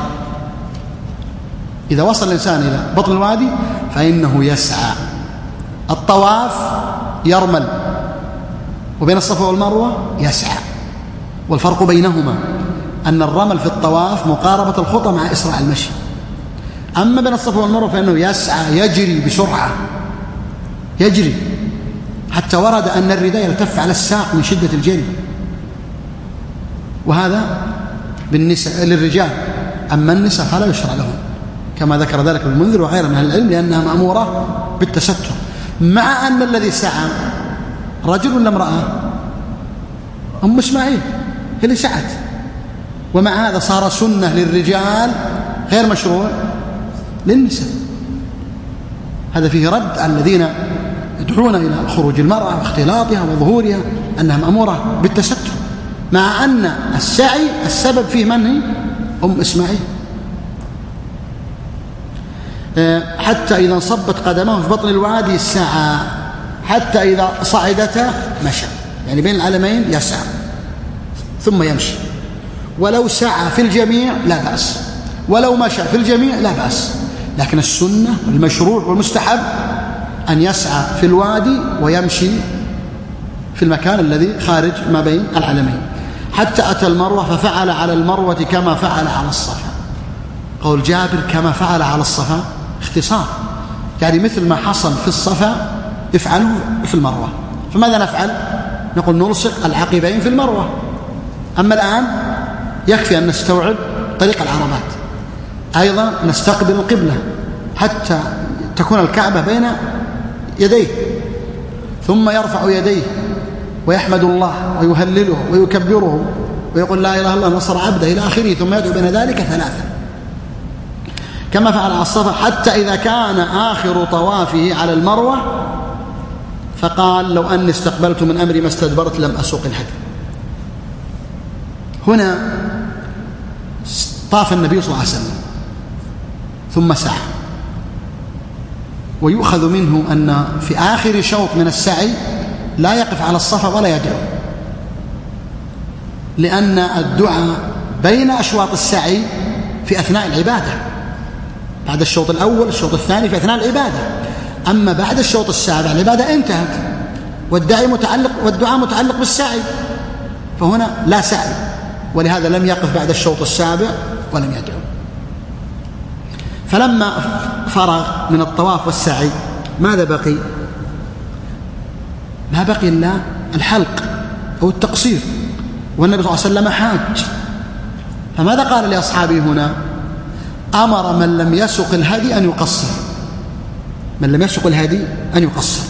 S2: إذا وصل الإنسان إلى بطن الوادي فإنه يسعى. الطواف يرمل، وبين الصفا والمروة يسعى. والفرق بينهما أن الرمل في الطواف مقاربة الخطى مع إسراع المشي، أما بين الصفا والمروة فإنه يسعى، يجري بسرعة، يجري حتى ورد أن الرداء يلتف على الساق من شدة الجري. وهذا بالنساء للرجال، أما النساء فلا يشرع لهم، كما ذكر ذلك ابن المنذر وغيره من أهل العلم، لأنها مأمورة بالتستر. مع أن الذي سعى رجل ولا امرأة؟ أم إسماعيل هي اللي سعت، ومع هذا صار سنة للرجال غير مشروع للنساء. هذا فيه رد على الذين يدعون إلى خروج المرأة واختلاطها وظهورها أنها مأمورة بالتستر، مع أن السعي السبب فيه من هي؟ أم إسماعيل. حتى إذا انصبت قدماه في بطن الوادي سعى، حتى إذا صعدتا مشى، يعني بين العلمين يسعى ثم يمشي. ولو سعى في الجميع لا بأس، ولو مشى في الجميع لا بأس، لكن السنة والمشروع والمستحب أن يسعى في الوادي ويمشي في المكان الذي خارج ما بين العلمين. حتى أتى المروة ففعل على المروة كما فعل على الصفا. قول جابر كما فعل على الصفا اختصار، يعني مثل ما حصل في الصفا افعله في المروة. فماذا نفعل؟ نقول نلصق العقبين في المروة. أما الآن يكفي أن نستوعب طريق العربات، أيضا نستقبل القبلة حتى تكون الكعبة بين يديه، ثم يرفع يديه ويحمد الله ويهلله ويكبره ويقول لا إله إلا الله نصر عبده إلى آخره، ثم يدعو بين ذلك ثلاثة كما فعل على الصفا. حتى إذا كان آخر طوافه على المروة فقال لو أني استقبلت من أمري ما استدبرت لم أسوق الهدي. هنا طاف النبي صلى الله عليه وسلم ثم سعى، ويؤخذ منه أن في آخر شوط من السعي لا يقف على الصفا ولا يدعو، لأن الدعاء بين أشواط السعي في أثناء العبادة، بعد الشوط الأول الشوط الثاني في أثناء العبادة. أما بعد الشوط السابع العبادة انتهت والدعاء متعلق والدعاء متعلق بالسعي، فهنا لا سعي، ولهذا لم يقف بعد الشوط السابع ولم يدعو. فلما فرغ من الطواف والسعي ماذا بقي؟ ما بقي إلا الحلق أو التقصير، والنبي صلى الله عليه وسلم حاج. فماذا قال لأصحابه هنا؟ أمر من لم يسق الهدي أن يقصر، من لم يسق الهدي أن يقصر.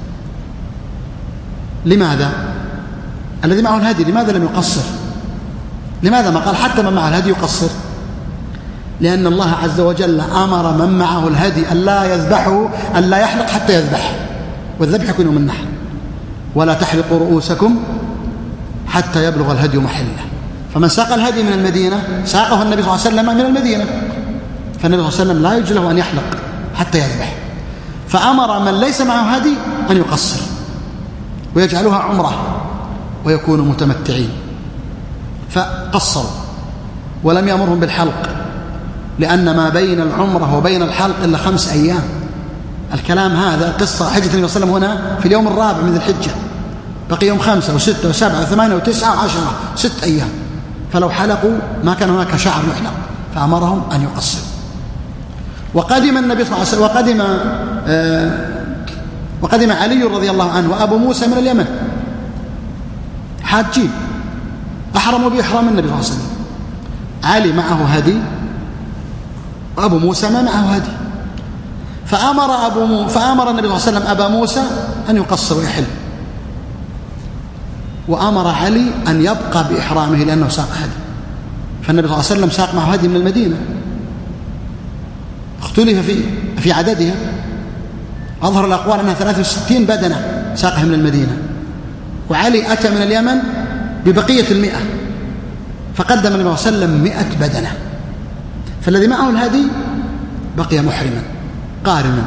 S2: لماذا؟ الذي معه الهدي لماذا لم يقصر؟ لماذا ما قال حتى من معه الهدي يقصر؟ لأن الله عز وجل أمر من معه الهدي أن لا يذبحه، أن لا يحلق حتى يذبح، والذبح يكون من النحر. ولا تحلقوا رؤوسكم حتى يبلغ الهدي محله. فمن ساق الهدي من المدينة ساقه النبي صلى الله عليه وسلم من المدينة، فالنبي صلى الله عليه وسلم لا يجوز له أن يحلق حتى يذبح، فأمر من ليس معه هدي أن يقصر ويجعلها عمره ويكونوا متمتعين، فقصروا ولم يأمرهم بالحلق، لأن ما بين العمرة وبين الحلق إلا خمس أيام. الكلام هذا قصة حجة النبي صلى الله عليه وسلم هنا في اليوم الرابع من ذي الحجة، بقي يوم خمسة وستة وسبعة وثمانية وتسعة وعشرة، ست أيام. فلو حلقوا ما كان هناك شعر يحلق، فأمرهم أن يقصروا. وقدم النبي صلى الله عليه وسلم وقدم آه وقدم علي رضي الله عنه وأبو موسى من اليمن حاجين، أحرموا بإحرام النبي صلى الله عليه وسلم. علي معه هدي وأبو موسى ما معه هدي، فأمر, أبو مو فأمر النبي صلى الله عليه وسلم أبا موسى أن يقصر ويحل، وأمر علي أن يبقى بإحرامه لأنه ساق هدي. فالنبي صلى الله عليه وسلم ساق معه هدي من المدينة، اختلف في في عددها، أظهر الأقوال أنها ثلاثة وستين بدنة ساقها من المدينة، وعلي أتى من اليمن ببقية المئة، فقدم النبي صلى الله عليه وسلم مئة بدنة. فالذي معه الهدي بقي محرما قارنا،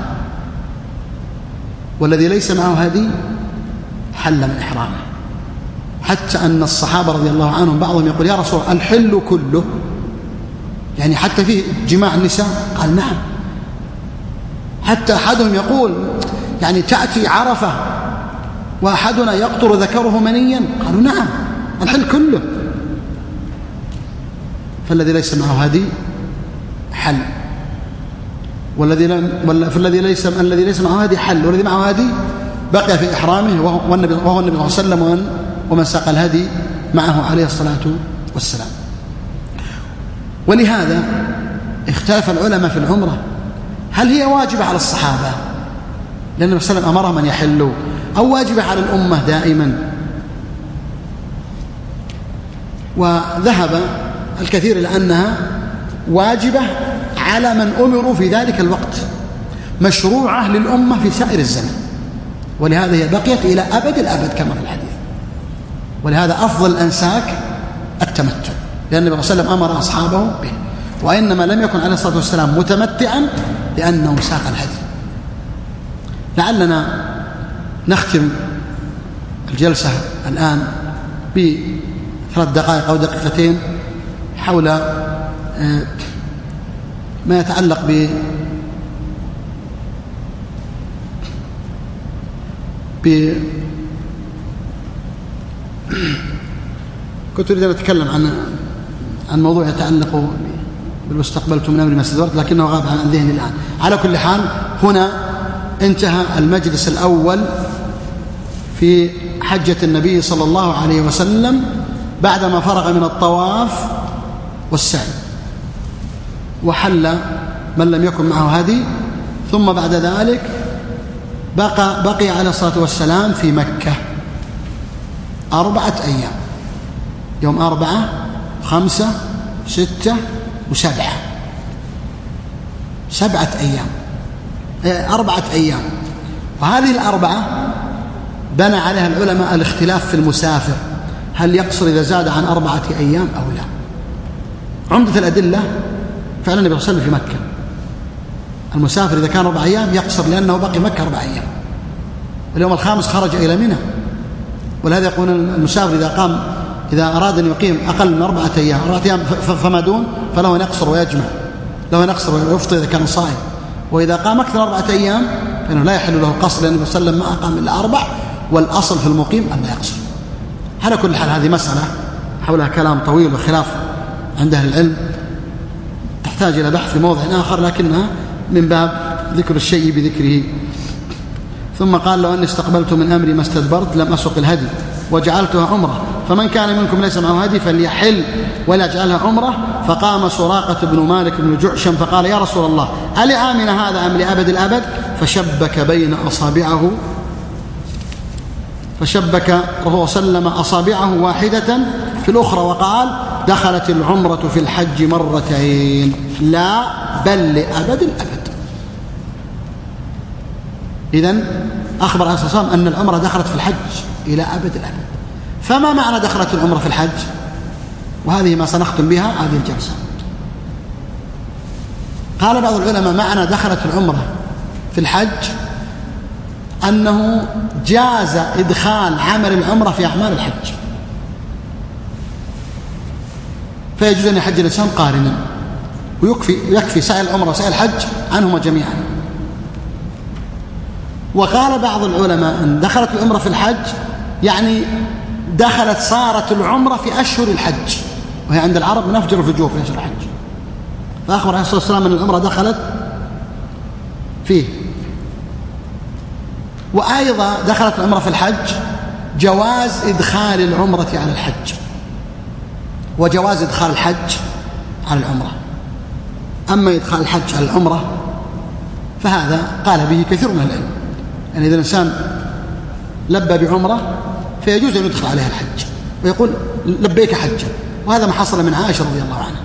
S2: والذي ليس معه هدي حل من إحرامه. حتى أن الصحابة رضي الله عنهم بعضهم يقول يا رسول الله الحل كله، يعني حتى فيه جماع النساء؟ قال نعم. حتى أحدهم يقول يعني تأتي عرفة وأحدنا يقطر ذكره منيا؟ قالوا نعم الحل كله. فالذي ليس معه هدي حل، والذي لم فالذي ليس الذي ليس معه هدي حل، والذي معه هدي بقي في إحرامه، وهو النبي وهو النبي صلى الله عليه وسلم ومن ساق الهدي معه عليه الصلاة والسلام. ولهذا اختلف العلماء في العمرة، هل هي واجبة على الصحابة لأن النبي صلى الله عليه وسلم أمرهم أن يحلوا، أو واجبة على الأمة دائما؟ وذهب الكثير إلى أنها واجبة على من أمروا في ذلك الوقت، مشروعة للأمة في سائر الزمن، ولهذا هي بقيت إلى أبد الأبد كما في الحديث. ولهذا أفضل الأنساك التمتع، لأن النبي صلى الله عليه وسلم أمر أصحابه به، وإنما لم يكن عليه الصلاة والسلام متمتعا لأنه ساق الهدي. لعلنا نختم الجلسة الآن بثلاث دقائق أو دقيقتين حول ما يتعلق ب ب كنت أريد أن أتكلم عن عن موضوع يتعلق بالمستقبل من أمر ما استدبرت، لكنه غاب عن ذهني الآن. على كل حال هنا انتهى المجلس الأول في حجة النبي صلى الله عليه وسلم بعدما فرغ من الطواف والسعي، وحل من لم يكن معه هدي. ثم بعد ذلك بقى, بقي عليه الصلاة والسلام في مكة أربعة أيام، يوم أربعة خمسة ستة وسبعة، سبعة أيام أربعة أيام. وهذه الأربعة بنى عليها العلماء الاختلاف في المسافر، هل يقصر إذا زاد عن أربعة أيام أو لا. عمدة الأدلة فعلا النبي صلى الله عليه وسلم في مكة، المسافر إذا كان أربع أيام يقصر لأنه بقي مكة أربع أيام، واليوم الخامس خرج إلى منى. ولهذا يقول المسافر إذا قام إذا أراد أن يقيم أقل من أربعة أيام أربعة أيام فما دون فله أن يقصر ويجمع، له أن يقصر ويفطر إذا كان صائم. وإذا قام أكثر من أربعة أيام فإنه لا يحل له القصر، لأن النبي صلى الله عليه وسلم ما أقام إلا أربع، والأصل في المقيم أن لا يقصر. على كل حال هذه مسألة حولها كلام طويل وخلاف عند أهل العلم، تحتاج إلى بحث في موضع آخر، لكنها من باب ذكر الشيء بذكره. ثم قال لو أني استقبلت من أمري ما استدبرت لم أسق الهدي وجعلتها عمرة، فمن كان منكم ليس معه هدي فليحل ولا يجعلها عمرة. فقام سراقة بن مالك بن جعشم فقال يا رسول الله ألعامنا هذا أم لأبد الأبد؟ فشبك بين أصابعه فشبك رسول سلم أصابعه واحدة في الأخرى وقال دخلت العمرة في الحج مرتين لا بل لأبد الأبد. إذن أخبر عليه الصلاة والسلام أن العمرة دخلت في الحج إلى أبد الأبد. فما معنى دخلت العمرة في الحج؟ وهذه ما سنختم بها هذه الجلسة. قال بعض العلماء معنى دخلت العمرة في الحج أنه جاز إدخال عمل العمرة في أعمال الحج، فيجوز أن يحج الإنسان قارنا، ويكفي يكفي سعي العمرة وسعي الحج عنهما جميعا. وقال بعض العلماء أن دخلت العمرة في الحج يعني دخلت صارت العمرة في أشهر الحج، وهي عند العرب من أفجر الفجور في أشهر الحج. فأخبر عليه الصلاة والسلام أن العمرة دخلت فيه. وأيضا دخلت العمرة في الحج جواز إدخال العمرة على الحج، وجواز إدخال الحج على العمرة. أما إدخال الحج على العمرة فهذا قال به كثير من العلم، يعني إذا الإنسان لبى بعمرة فيجوز أن يدخل عليها الحج ويقول لبيك حجا، وهذا ما حصل من عائشة رضي الله عنها.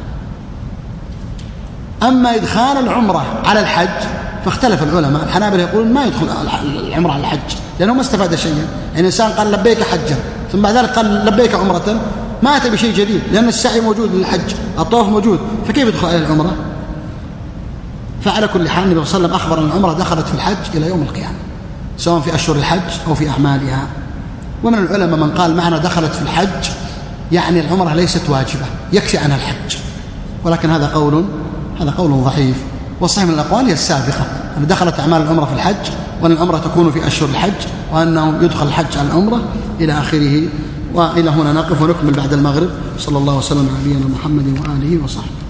S2: أما إدخال العمرة على الحج فاختلف العلماء. الحنابلة يقولون ما يدخل العمرة على الحج لأنه ما استفاد شيئا، يعني الإنسان قال لبيك حجا ثم بعد ذلك قال لبيك عمرة، ما أتى بشيء جديد لأن السعي موجود للحج، الطواف موجود، فكيف يدخل على العمرة؟ فعلى كل حال النبي صلى الله عليه وسلم أخبر أن العمرة دخلت في الحج إلى يوم القيامة سواء في أشهر الحج أو في أعمالها. ومن العلماء من قال معنى دخلت في الحج يعني العمرة ليست واجبة يكفي عنها الحج، ولكن هذا قول هذا قول ضعيف، والصحيح من الأقوال هي السابقة أن دخلت أعمال العمرة في الحج، وأن العمرة تكون في أشهر الحج، وأنه يدخل الحج على العمرة إلى آخره. وإلى هنا نقف ونكمل بعد المغرب. صلى الله وسلم على نبينا محمد وآله وصحبه.